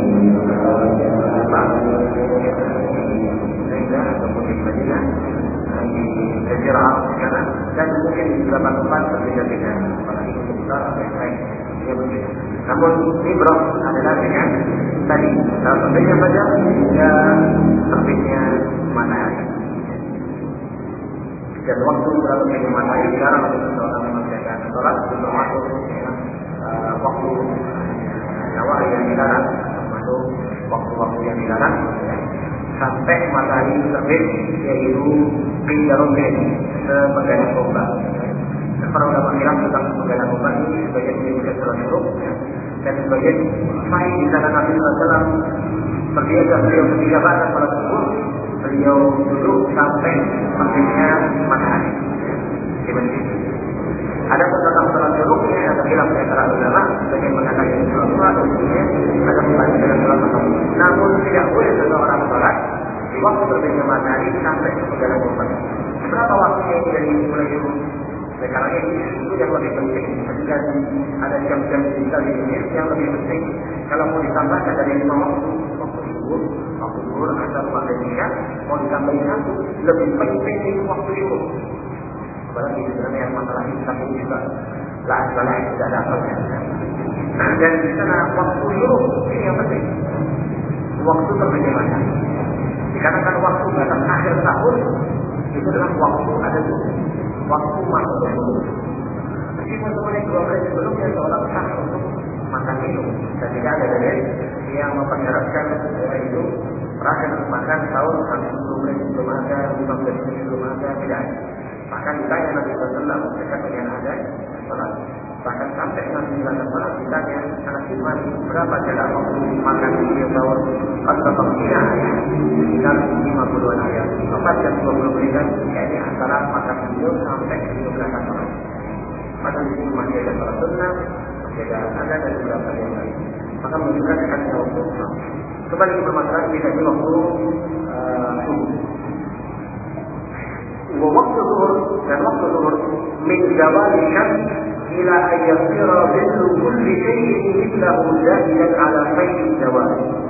ataupun di Madinah, di Jazirah Arab sekarang, dan mungkin di beberapa tempat berbeda-beda, apalagi untuk besar atau yang lain. Ya, begitu. Namun ibrah adalah dengan tadi kalau terbitnya fajar hingga terbitnya matahari. Dan waktu terbitnya matahari sekarang untuk seorang mengerjakan sholat termasuk uh, waktu nawawi yang dilarang, termasuk waktu-waktu yang dilarang. Ya. Sampai matahari terbit, yaitu pindarogen sepegangan tombak. Dan para ulama bilang tentang sepegangan tombak ini sebagian menyebutkan sholat syuruk, dan sebagian sahih di sana Nabi sallallahu alaihi wasallam terbiasa beliau ketika pada sholat subuh beliau duduk sampai terbitnya matahari di masjid. Ada tentang sholat syuruknya, ada bilang di antara ulama sebagian mengatakan sholat subuh dan sebagainya, ada pembahas dengan sholat subuh. Namun tidak boleh seseorang sholat di waktu terbitnya matahari sampai sepegangan tombak. Berapa waktunya itu dari mulai syuruk? Karena itu yang lebih penting. Ketika ada jam-jam kita di dunia yang lebih penting. Kalau mau ditambahkan dari lima waktu, waktu syuruk, waktu zuhur, asar, maghrib, isya, mau ditambahin satu, lebih penting itu waktu syuruk. Apalagi sebenarnya yang masalah Islam ini juga lah tidak dapat ya. Dan di sana waktu syuruk ini yang penting. Waktu berbagaimana? Dikatakan waktu batas akhir tahun itu adalah waktu ada tuh, waktu masuk syuruk. Meskipun semuanya dua menit sebelumnya seorang sah untuk makan minum dan tidak ada dalil yang mempersyaratkan itu terakhir makan tahun harus sepuluh menit sebelum ada, lima belas menit sebelum ada, tidak. Bahkan ditanya Nabi sallallahu alaihi wasallam dekat dengan ada sholat. Bahkan sampai Nabi sallallahu alaihi wasallam ditanya anak Iman berapa jarak waktu makan beliau tahun atau tahunnya sekitar lima puluh ayat. Empat jam dua puluh menit yakni antara makan beliau sampai beliau berangkat sholat. Maka di sini masih ada sholat sunnah, masih ada ada dan beberapa yang lain. Maka menunjukkan dekatnya waktu. Kembali ke permasalahan kita di waktu subuh. ووقت الظهر dan waktu zuhur min zawal syams ila an yasira dhillu kulli shay'in mithlahu dahilan ala fayl zawal.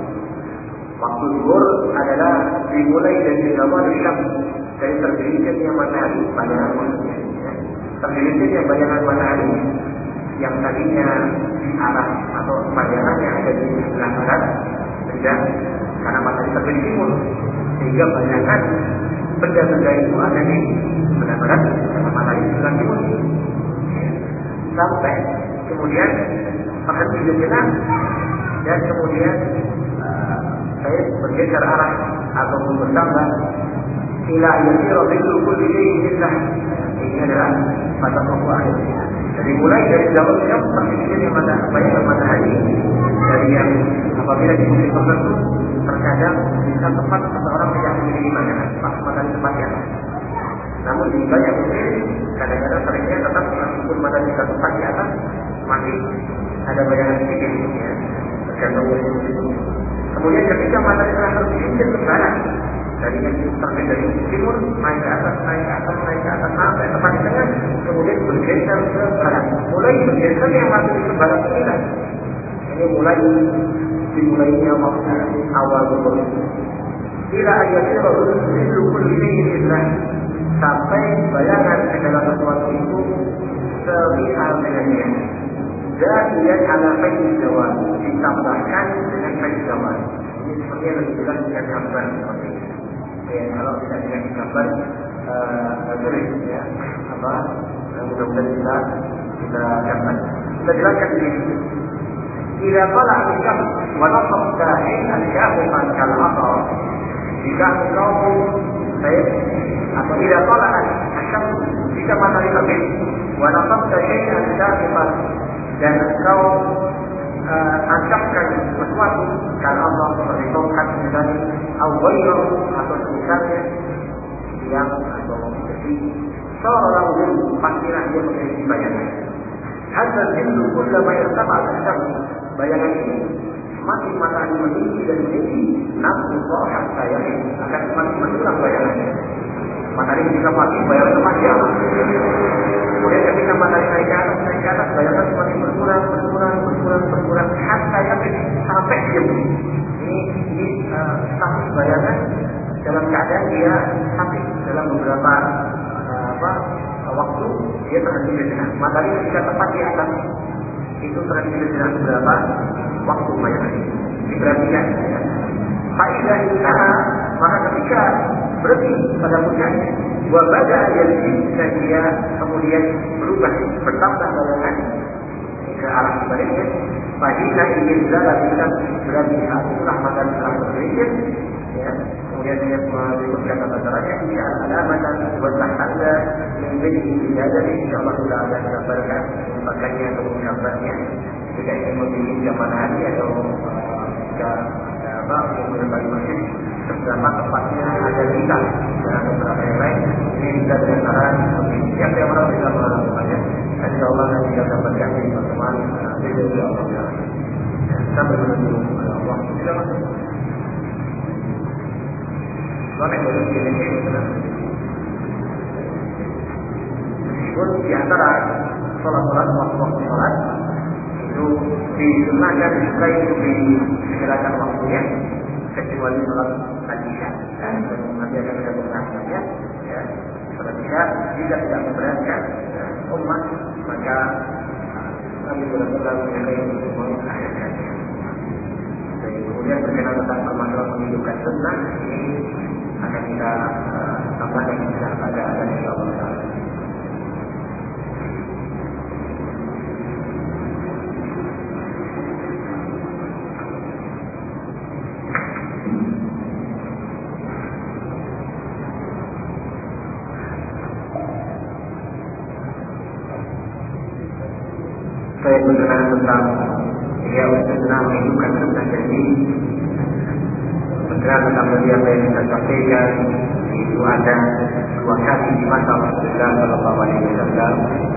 Waktu zuhur adalah dimulai dari zawal syams, dari tergelincirnya matahari pada malamnya. Tergelincirnya bayangan matahari yang tadinya di arah atau bayangan yang ada di sebelah barat sedang karena matahari terbit timur sehingga bayangan benda-benda itu ada di sebelah barat karena matahari sebelah timur sampai kemudian berhenti sejenak dan kemudian uh, saya bergeser arah ataupun bertambah ila yasira dhillu kulli shay'in mithlah. Ini adalah batas waktu akhir. Jadi mulai dari zawal syams tergelincirnya matahari bayangan matahari dari yang apabila di musim tertentu terkadang bisa tepat seseorang tidak memiliki bayangan pas matahari tepat di atas. Namun di banyak musim kadang-kadang seringnya tetap meskipun matahari bisa tepat di atas masih ada bayangan sedikit ya, tergantung dari musim. Kemudian ketika matahari telah tergelincir ke barat dari yang terbit dari timur naik ke atas, naik ke atas, naik ke atas sampai tepat di tengah, kemudian bergeser ke barat. Mulai bergeser yang masuk ke barat inilah ini mulai dimulainya waktu awal zuhur. Ila ayyasira dhillu kulli shay'in mithlah, sampai bayangan segala sesuatu itu semisal dengannya. Dahilan ala fayl zawal, ditambahkan dengan fayl zawal. Ini seperti yang lebih jelas dengan gambar seperti ini. Ya, kalau tidak dengan gambar uh, sulit ya apa uh, mudah-mudahan kita kita dapat kita jelaskan di sini. Jika qala al-syams wa nasab dahin al-syafifan kal-'asr, jika engkau saya atau jika qala al-syams jika matahari terbit wa nasab dahin al-syafifan dan engkau uh, tancapkan sesuatu kal-'asr seperti tongkat misalnya awal atau misalnya yang atau jadi seorang guru pastilah dia memiliki bayangan. Hadza dhillu kullama irtafa'a al-syams, bayangan ini semakin matahari meninggi dan meninggi nafsu sohat saya akan semakin berkurang bayangannya. Matahari jika pagi bayangan semakin jauh. Kemudian ketika matahari naik ke atas, naik ke atas bayangan semakin berkurang, berkurang, berkurang, berkurang hatta sampai diam. Ini ini uh, status bayangan dalam keadaan dia statis dalam beberapa uh, apa uh, waktu dia terhenti sejenak. Matahari ketika tepat di atas itu terhenti sejenak beberapa waktu bayangan ini. Diperhatikan. Ya. Faidah intaha, maka ketika berhenti pada puncaknya, wabada yazid dan dia kemudian berubah bertambah bayangan ke arah sebaliknya. Fahina ingin zalat dengan berarti saat itulah matahari telah tergelincir. Ya. Kemudian dia menyebutkan kata-katanya insya alamatan buat tanda menjadi ibadah insyaallah sudah ada gambarkan makanya atau gambarnya jika ingin memilih zaman hari atau jika apa yang berbagi masjid beberapa tempatnya ada kita dan beberapa yang lain ini bisa dengan cara siapa yang orang bisa melakukannya insyaallah nanti kita dapatkan di pertemuan video insyaallah sampai menuju Allah tidak masuk. Soalnya boleh ini meskipun di antara sholat-sholat waktu-waktu sholat itu disunahkan disukai untuk disegerakan waktunya kecuali sholat isya dan nanti akan ada pembahasannya ya Pada pihak jika tidak memberatkan umat, maka Nabi Muhammad mengenai untuk mengakhirkannya. Dan kemudian berkenaan tentang permasalahan menghidupkan sunnah ini akan kita uh, tambahkan insya Allah ada insya Allah. Saya berkenaan tentang ya sunnah menghidupkan sunnah jadi berkenaan tentang beliau yang kita sampaikan itu ada dua kali di masa Rasulullah Shallallahu Alaihi Wasallam.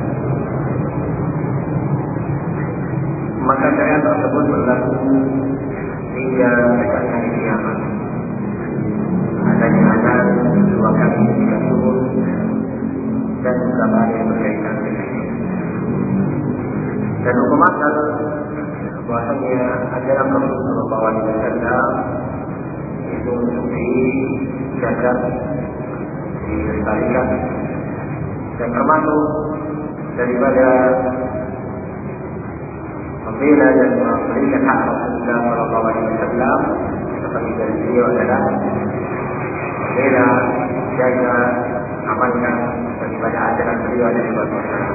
Maka syariat tersebut berlaku hingga dekatnya hari kiamat. Adanya azan dua kali ketika subuh dan beberapa yang berkaitan dengan ini. Dan hukum asal bahwasanya ajaran Rasulullah Shallallahu Alaihi Wasallam itu untuk dijaga, dilestarikan, dan termasuk daripada membela dan memberikan hak Rasulullah Shallallahu Alaihi Wasallam seperti dari beliau adalah membela, jaga, amalkan daripada ajaran beliau dan Rasulullah.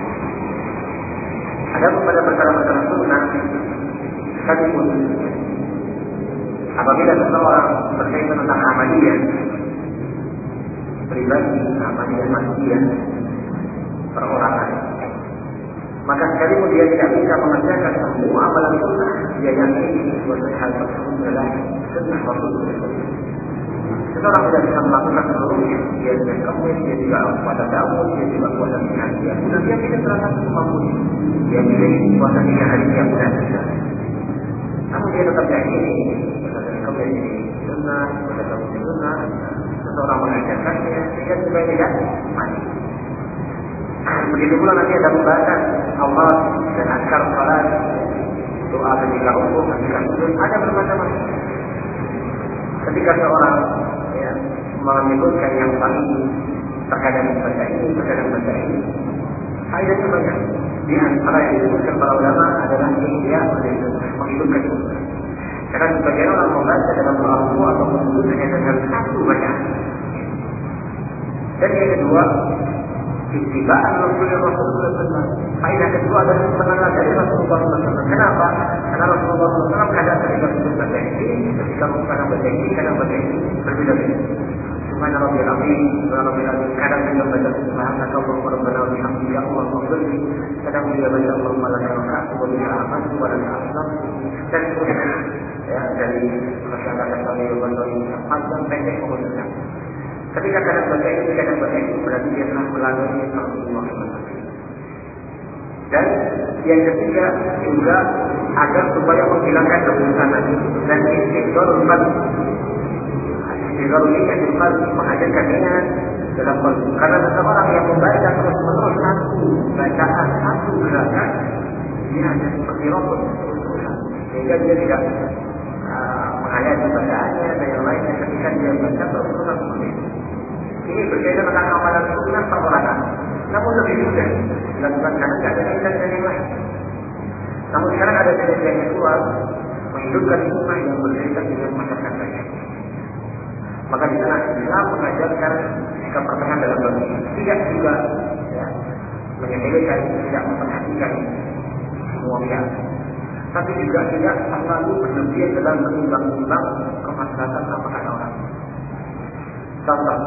Ada pada perkara-perkara sunnah sekalipun apabila seseorang berkaitan tentang amaliyah pribadi, amaliyah manusia, perorangan, maka sekalipun dia tidak bisa mengerjakan semua amalan sunnah, dia yakini bahwa hal tersebut adalah sunnah Rasulullah. Seseorang tidak bisa melakukan seluruhnya, dia tidak kemis, dia juga puasa Daud, dia juga puasa tiga hari, dan dia tidak terasa kemampuan. Dia pilih puasa tiga hari tiap bulan saja. Namun dia tetap yakini puasa kemis ini sunnah, puasa Daud ini sunnah. Seseorang mengajarkannya, sehingga supaya tidak mati. Begitu pula nanti ada pembahasan Allah dan azkar salat, doa ketika rukuk, ketika sujud, ada bermacam-macam. Ketika seorang ya, menyebutkan yang paling terkadang baca ini, terkadang baca ini, faedahnya banyak. Di antara yang disebutkan para ulama adalah dia menghidupkan sunnah. Karena sebagian orang membaca dalam doa rukuk atau sujud hanya dengan satu bacaan. Dan yang kedua, ittiba'an Rasulullah shallallahu alaihi wasallam. Faedah kedua adalah pengenalan dari Rasulullah shallallahu alaihi wasallam. Kenapa? Karena Rasulullah shallallahu alaihi wasallam kadang ketika sujud baca ini, ketika kadang baca ini, kadang baca ini, berbeda-beda. Subhana rabbiyal azim, subhana rabbiyal azim. Kadang dia baca subhanaka wa rabbana wa bihamdika Allahumma ighfirli. Kadang dia baca Allahumma laka raka'tu wa bika amantu wa laka aslamtu. Dan seterusnya. Ya, dari masyarakat kami yang panjang pendek mengucapkan. Ketika kadang baca ini, kadang baca ini, berarti dia telah melalui Rasulullah shallallahu alaihi wasallam. Dan yang ketiga juga agar supaya menghilangkan kebosanan dan istighfarul qalb. Istighfarul niat di qalb, menghadirkan niat dalam qalb. Karena seseorang yang membaca terus-menerus satu bacaan, satu gerakan, dia hanya seperti robot terus-terusan, sehingga dia tidak uh, menghayati bacaannya dan yang lainnya ketika dia baca terus-terusan seperti itu. Ini berkaitan dengan amalan sunnah perorangan. Namun lebih mudah dilakukan karena tidak ada kaitan dengan yang lain. Namun sekarang ada jenis yang kedua, menghidupkan sunnah yang berkaitan dengan masyarakat banyak. Maka di sana Islam mengajarkan sikap pertengahan dalam bagi, tidak juga ya, menyepelekan, tidak memperhatikan semua pihak, tapi juga tidak terlalu berlebihan dalam menimbang-nimbang kemaslahatan apakah orang. Contoh,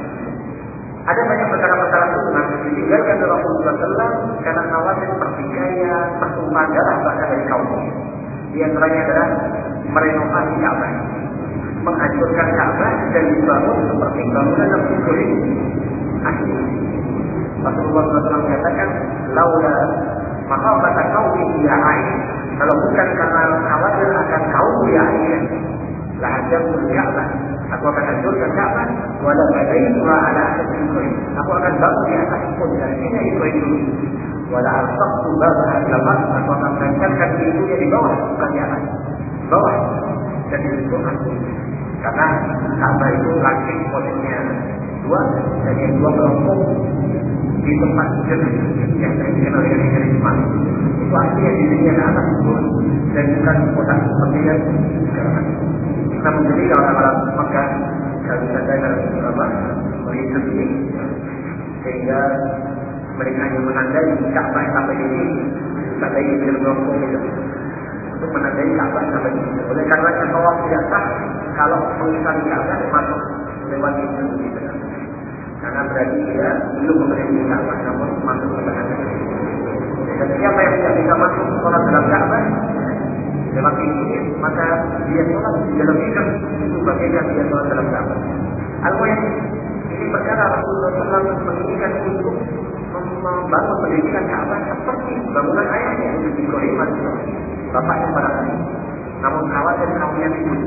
ada banyak perkara-perkara sunnah ditinggalkan oleh Rasulullah shallallahu alaihi wasallam karena khawatir pertikaian, pertumpahan darah bahkan dari kaumnya. Di antaranya adalah merenovasi Ka'bah, menghancurkan Ka'bah dan dibangun seperti bangunan yang sulit asli. Rasulullah shallallahu alaihi wasallam menyatakan, "Laula makhafata qaumi ya Aisyah." Kalau bukan karena khawatir akan kaum ya Aisyah, la hancurkan Ka'bah. Aku akan hancurkan Ka'bah, wala badaituha ala asasin qaim. Aku akan bangun di atas pondasinya itu itu. Wala alfaqtu babaha lamat. Aku akan menghancurkan pintunya di bawah, bukan di atas. Bawah. Dan itu asli. Karena Ka'bah itu langit posisinya dua, dan yang dua melengkung di tempat jenis yang saya dikenal dengan negeri Jepang. Itu artinya dirinya ke atas turun dan bukan kotak seperti yang sekarang. Namun ketika orang-orang Mekah kalau bisa saya apa menghidup ini, sehingga mereka hanya menandai Ka'bah sampai di sini, sampai di sini melengkung itu, untuk menandai Ka'bah sampai di sini. Oleh karena tawaf tidak sah kalau mengikat Ka'bah masuk lewat itu. Karena berarti dia belum memiliki Ka'bah, namun masuk ke dalam. Dan siapa yang tidak bisa masuk sholat dalam Ka'bah lewat ini, maka dia sholat di dalam hidup itu bagaikan dia sholat dalam Ka'bah. Al-Mu'ayyin ini perkara Rasulullah shallallahu alaihi wasallam menginginkan untuk membangun pendidikan Ka'bah seperti bangunan ayahnya untuk Ibrahim alaihissalam, bapaknya pada kami. Namun khawatir kaumnya ribut,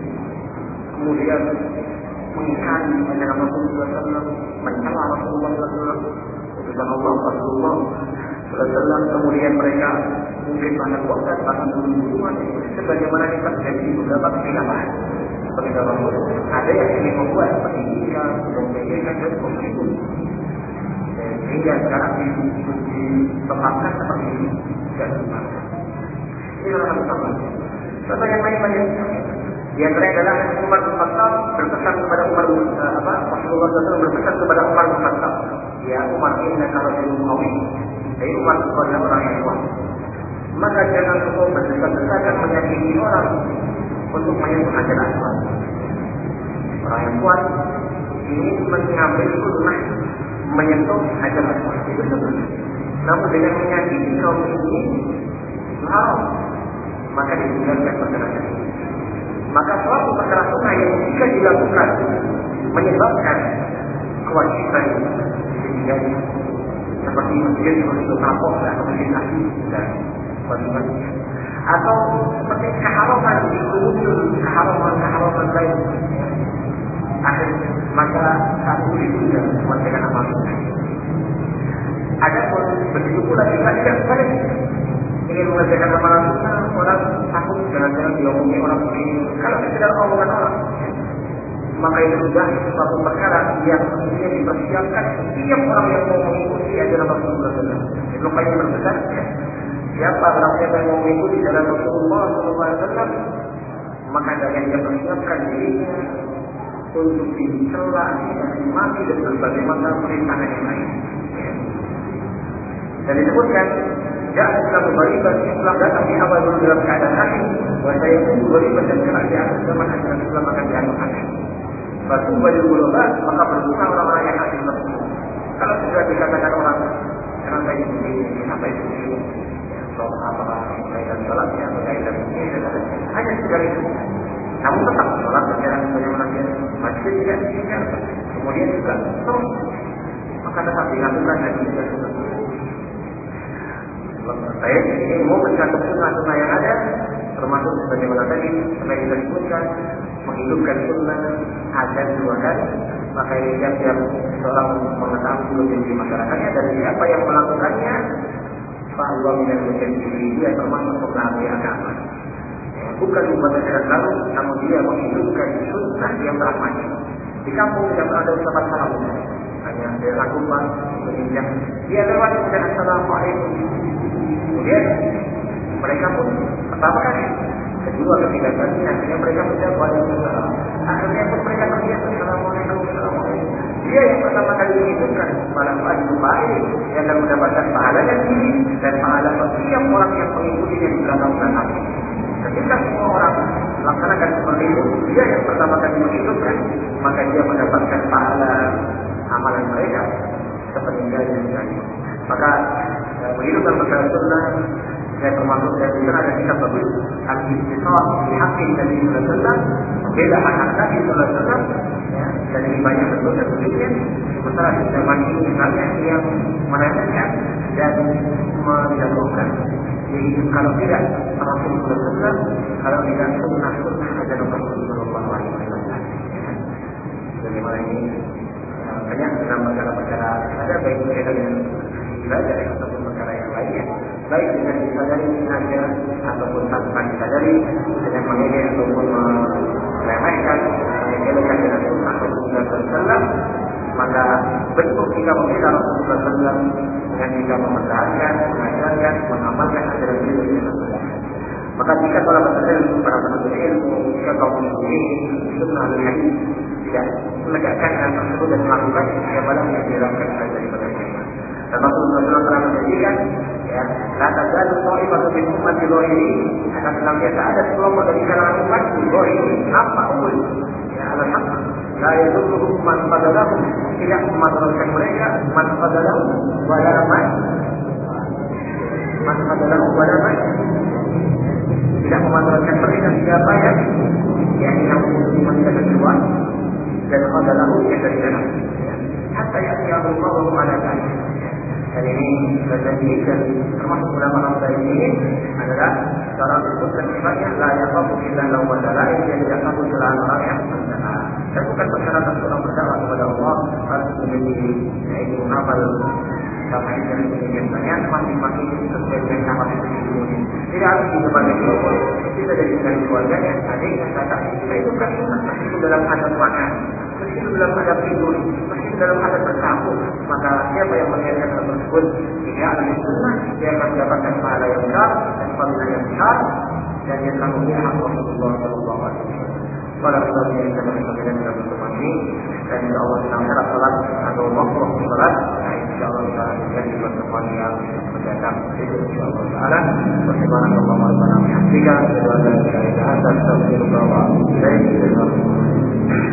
kemudian mengingkari ajaran Rasulullah shallallahu alaihi wasallam, mencela Rasulullah shallallahu alaihi wasallam, utusan Allah Rasulullah shallallahu alaihi wasallam. Kemudian mereka mungkin bahkan bukan bahkan bunuh-bunuhan, sebagaimana kita terjadi di beberapa kehilangan. Seperti dalam ada yang ingin membuat pendidikan, pendidikan dan pembunuh. Sehingga sekarang ditempatkan seperti ini tidak dimakan. Ini adalah satu sama. Contoh yang lain banyak. Di antara adalah Umar bin Khattab berpesan kepada Umar uh, apa Rasulullah shallallahu alaihi wasallam berpesan kepada Umar bin Khattab, ya Umar, inna kalau belum kawin, jadi Umar adalah orang yang kuat, maka jangan engkau berdesak-desak dan menyakiti orang untuk menyentuh ajaran Allah. Orang yang kuat ini mengambil sunnah menyentuh ajaran Allah itu betul. Namun dengan menyakiti kaum ini haram, maka ditinggalkan perkara ini. Maka suatu perkara sunnah yang jika dilakukan menyebabkan kewajiban ditinggali, seperti masjid untuk kapok dan komunikasi dan kewajiban, atau seperti keharaman di muncul keharaman-keharaman lain, akhir maka satu itu tidak mengerjakan amal sunnah. Adapun begitu pula juga tidak boleh ingin mengerjakan amalan sunnah, orang takut jangan-jangan diomongin orang begini. Kalau sekedar omongan orang, maka itu sudah suatu perkara yang mestinya dipersiapkan setiap orang yang mau mengikuti ajaran Rasulullah shallallahu alaihi wasallam. Itu banyak berbesar. Siapa orang yang mau mengikuti ajaran Rasulullah shallallahu alaihi wasallam, maka jangan dia persiapkan dirinya untuk dicela, dimaki dan berbagai macam perintangan yang lain. Dan disebutkan jangan Islam beribadah, Islam datang di awal dulu dalam keadaan akhir. Bahwa saya pun beribadah dan kelak di akhir zaman ajaran Islam akan dianggap akhir. Batu baju gulungan, maka berbunga orang-orang yang akhir tersebut. Kalau sudah dikatakan orang, kenapa itu begini, kenapa itu begini, soal apa kaitan sholatnya, kaitan begini, dan lain-lain. Hanya sekedar itu. Namun tetap sholat berjalan bagaimana dia masjid tidak ditinggalkan. Kemudian juga terus, maka tetap dilakukan dan tidak seperti saya ini mau mencakup sunnah-sunnah yang ada, termasuk sebagaimana tadi seperti kita sebutkan, menghidupkan sunnah ada dua kali, maka ini tiap-tiap seorang mengetahui lebih di masyarakatnya dan siapa yang melakukannya, bahwa minat menjadi dia termasuk pengabdi agama. Bukan membuat ajaran baru, namun dia menghidupkan sunnah yang telah mati. Di kampung tidak pernah ada ucapan salam, hanya dia lakukan menginjak, dia lewat kemudian assalamualaikum. Kemudian mereka pun pertama kali, kedua ketiga kali, akhirnya mereka menjawab waalaikumsalam. Akhirnya pun mereka terbiasa assalamualaikum, assalamualaikum. Dia yang pertama kali menghidupkan pada saat jumpa ini yang akan mendapatkan pahalanya tinggi dan pahala setiap orang yang mengikutinya di belakang belakang. Ketika semua orang laksanakan seperti itu, dia yang pertama kali menghidupkan, maka dia mendapatkan pahala amalan mereka seperti yang tadi. Maka menghidupkan perkara sunnah saya termasuk dari itu ada kitab bagus al-Istisqah di hakim Nabi sallallahu alaihi wasallam, membela hak Nabi sallallahu alaihi wasallam, ya, dan ini banyak bentuk dan bentuknya. Sementara di zaman ini misalnya yang meremehkan dan menjatuhkan. Jadi kalau tidak Rasulullah sallallahu alaihi wasallam, kalau tidak sunnah-sunnah ajaran Rasulullah sallallahu alaihi wasallam. Bagaimana ini banyak dalam perkara-perkara ada baik berkaitan dengan ibadah ataupun perkara yang lainnya, baik dengan disadari saja ataupun tanpa disadari, dengan mengelak ataupun meremehkan, mengelakkan dengan sunnah Rasulullah sallallahu alaihi wasallam, jika membela Rasulullah sallallahu alaihi wasallam dengan jika mempertahankan, mengajarkan, mengamalkan ajaran beliau. Maka jika para ilmu, para penuntut ilmu, jika kaum muslimin, sunnah al-hadis tidak menegakkan hal tersebut dan melakukan amalan yang dilakukan daripada mereka. Dan Rasulullah sallallahu alaihi wasallam telah menjanjikan, ya, la tazalu ta'ifatu min ummati dhahiri, akan senantiasa ada sekelompok dari kalangan umat dhahiri, apa umul, ya, al-haq, la yadurruhum man qadalahum, tidak memanfaatkan mereka, man qadalahum, wala man, man qadalahum, wala man, tidak memanfaatkan mereka siapa yang, yang yang musliman dari luar dan qadalahu yang dari dalam. Hatta ya'ti Allah wa malakan. Dan ini berjanji dan termasuk ulama Rasul ini adalah cara disebutkan sifatnya la yaqabu illa lahu wa la yang tidak mampu selain orang yang berdoa. Dan bukan persyaratan seorang berdoa kepada Allah harus memiliki yaitu menghafal sama yang demikian banyak masing-masing sesuai dengan nama itu. Tidak harus di depan keluarga, tidak dari dari keluarganya, adiknya, kakak. Itu kan meskipun dalam adab makan, meskipun dalam adab tidur, meskipun dalam adab bersambung, maka siapa yang melihatkan hal tersebut tidak ada sunnah, dia akan mendapatkan pahala yang besar dan fadilah yang besar dan yang tanggung hak Rasulullah sallallahu alaihi wasallam. Pada saat ini kita berkaitan dengan pertemuan ini dan insya Allah sedang syarat salat atau waktu salat, insya Allah kita akan di pertemuan yang mendatang. Itu insya Allah Taala. Subhanallah wa bihamdihi, asyhadu an la ilaha illa anta, astaghfiruka wa atubu ilaik.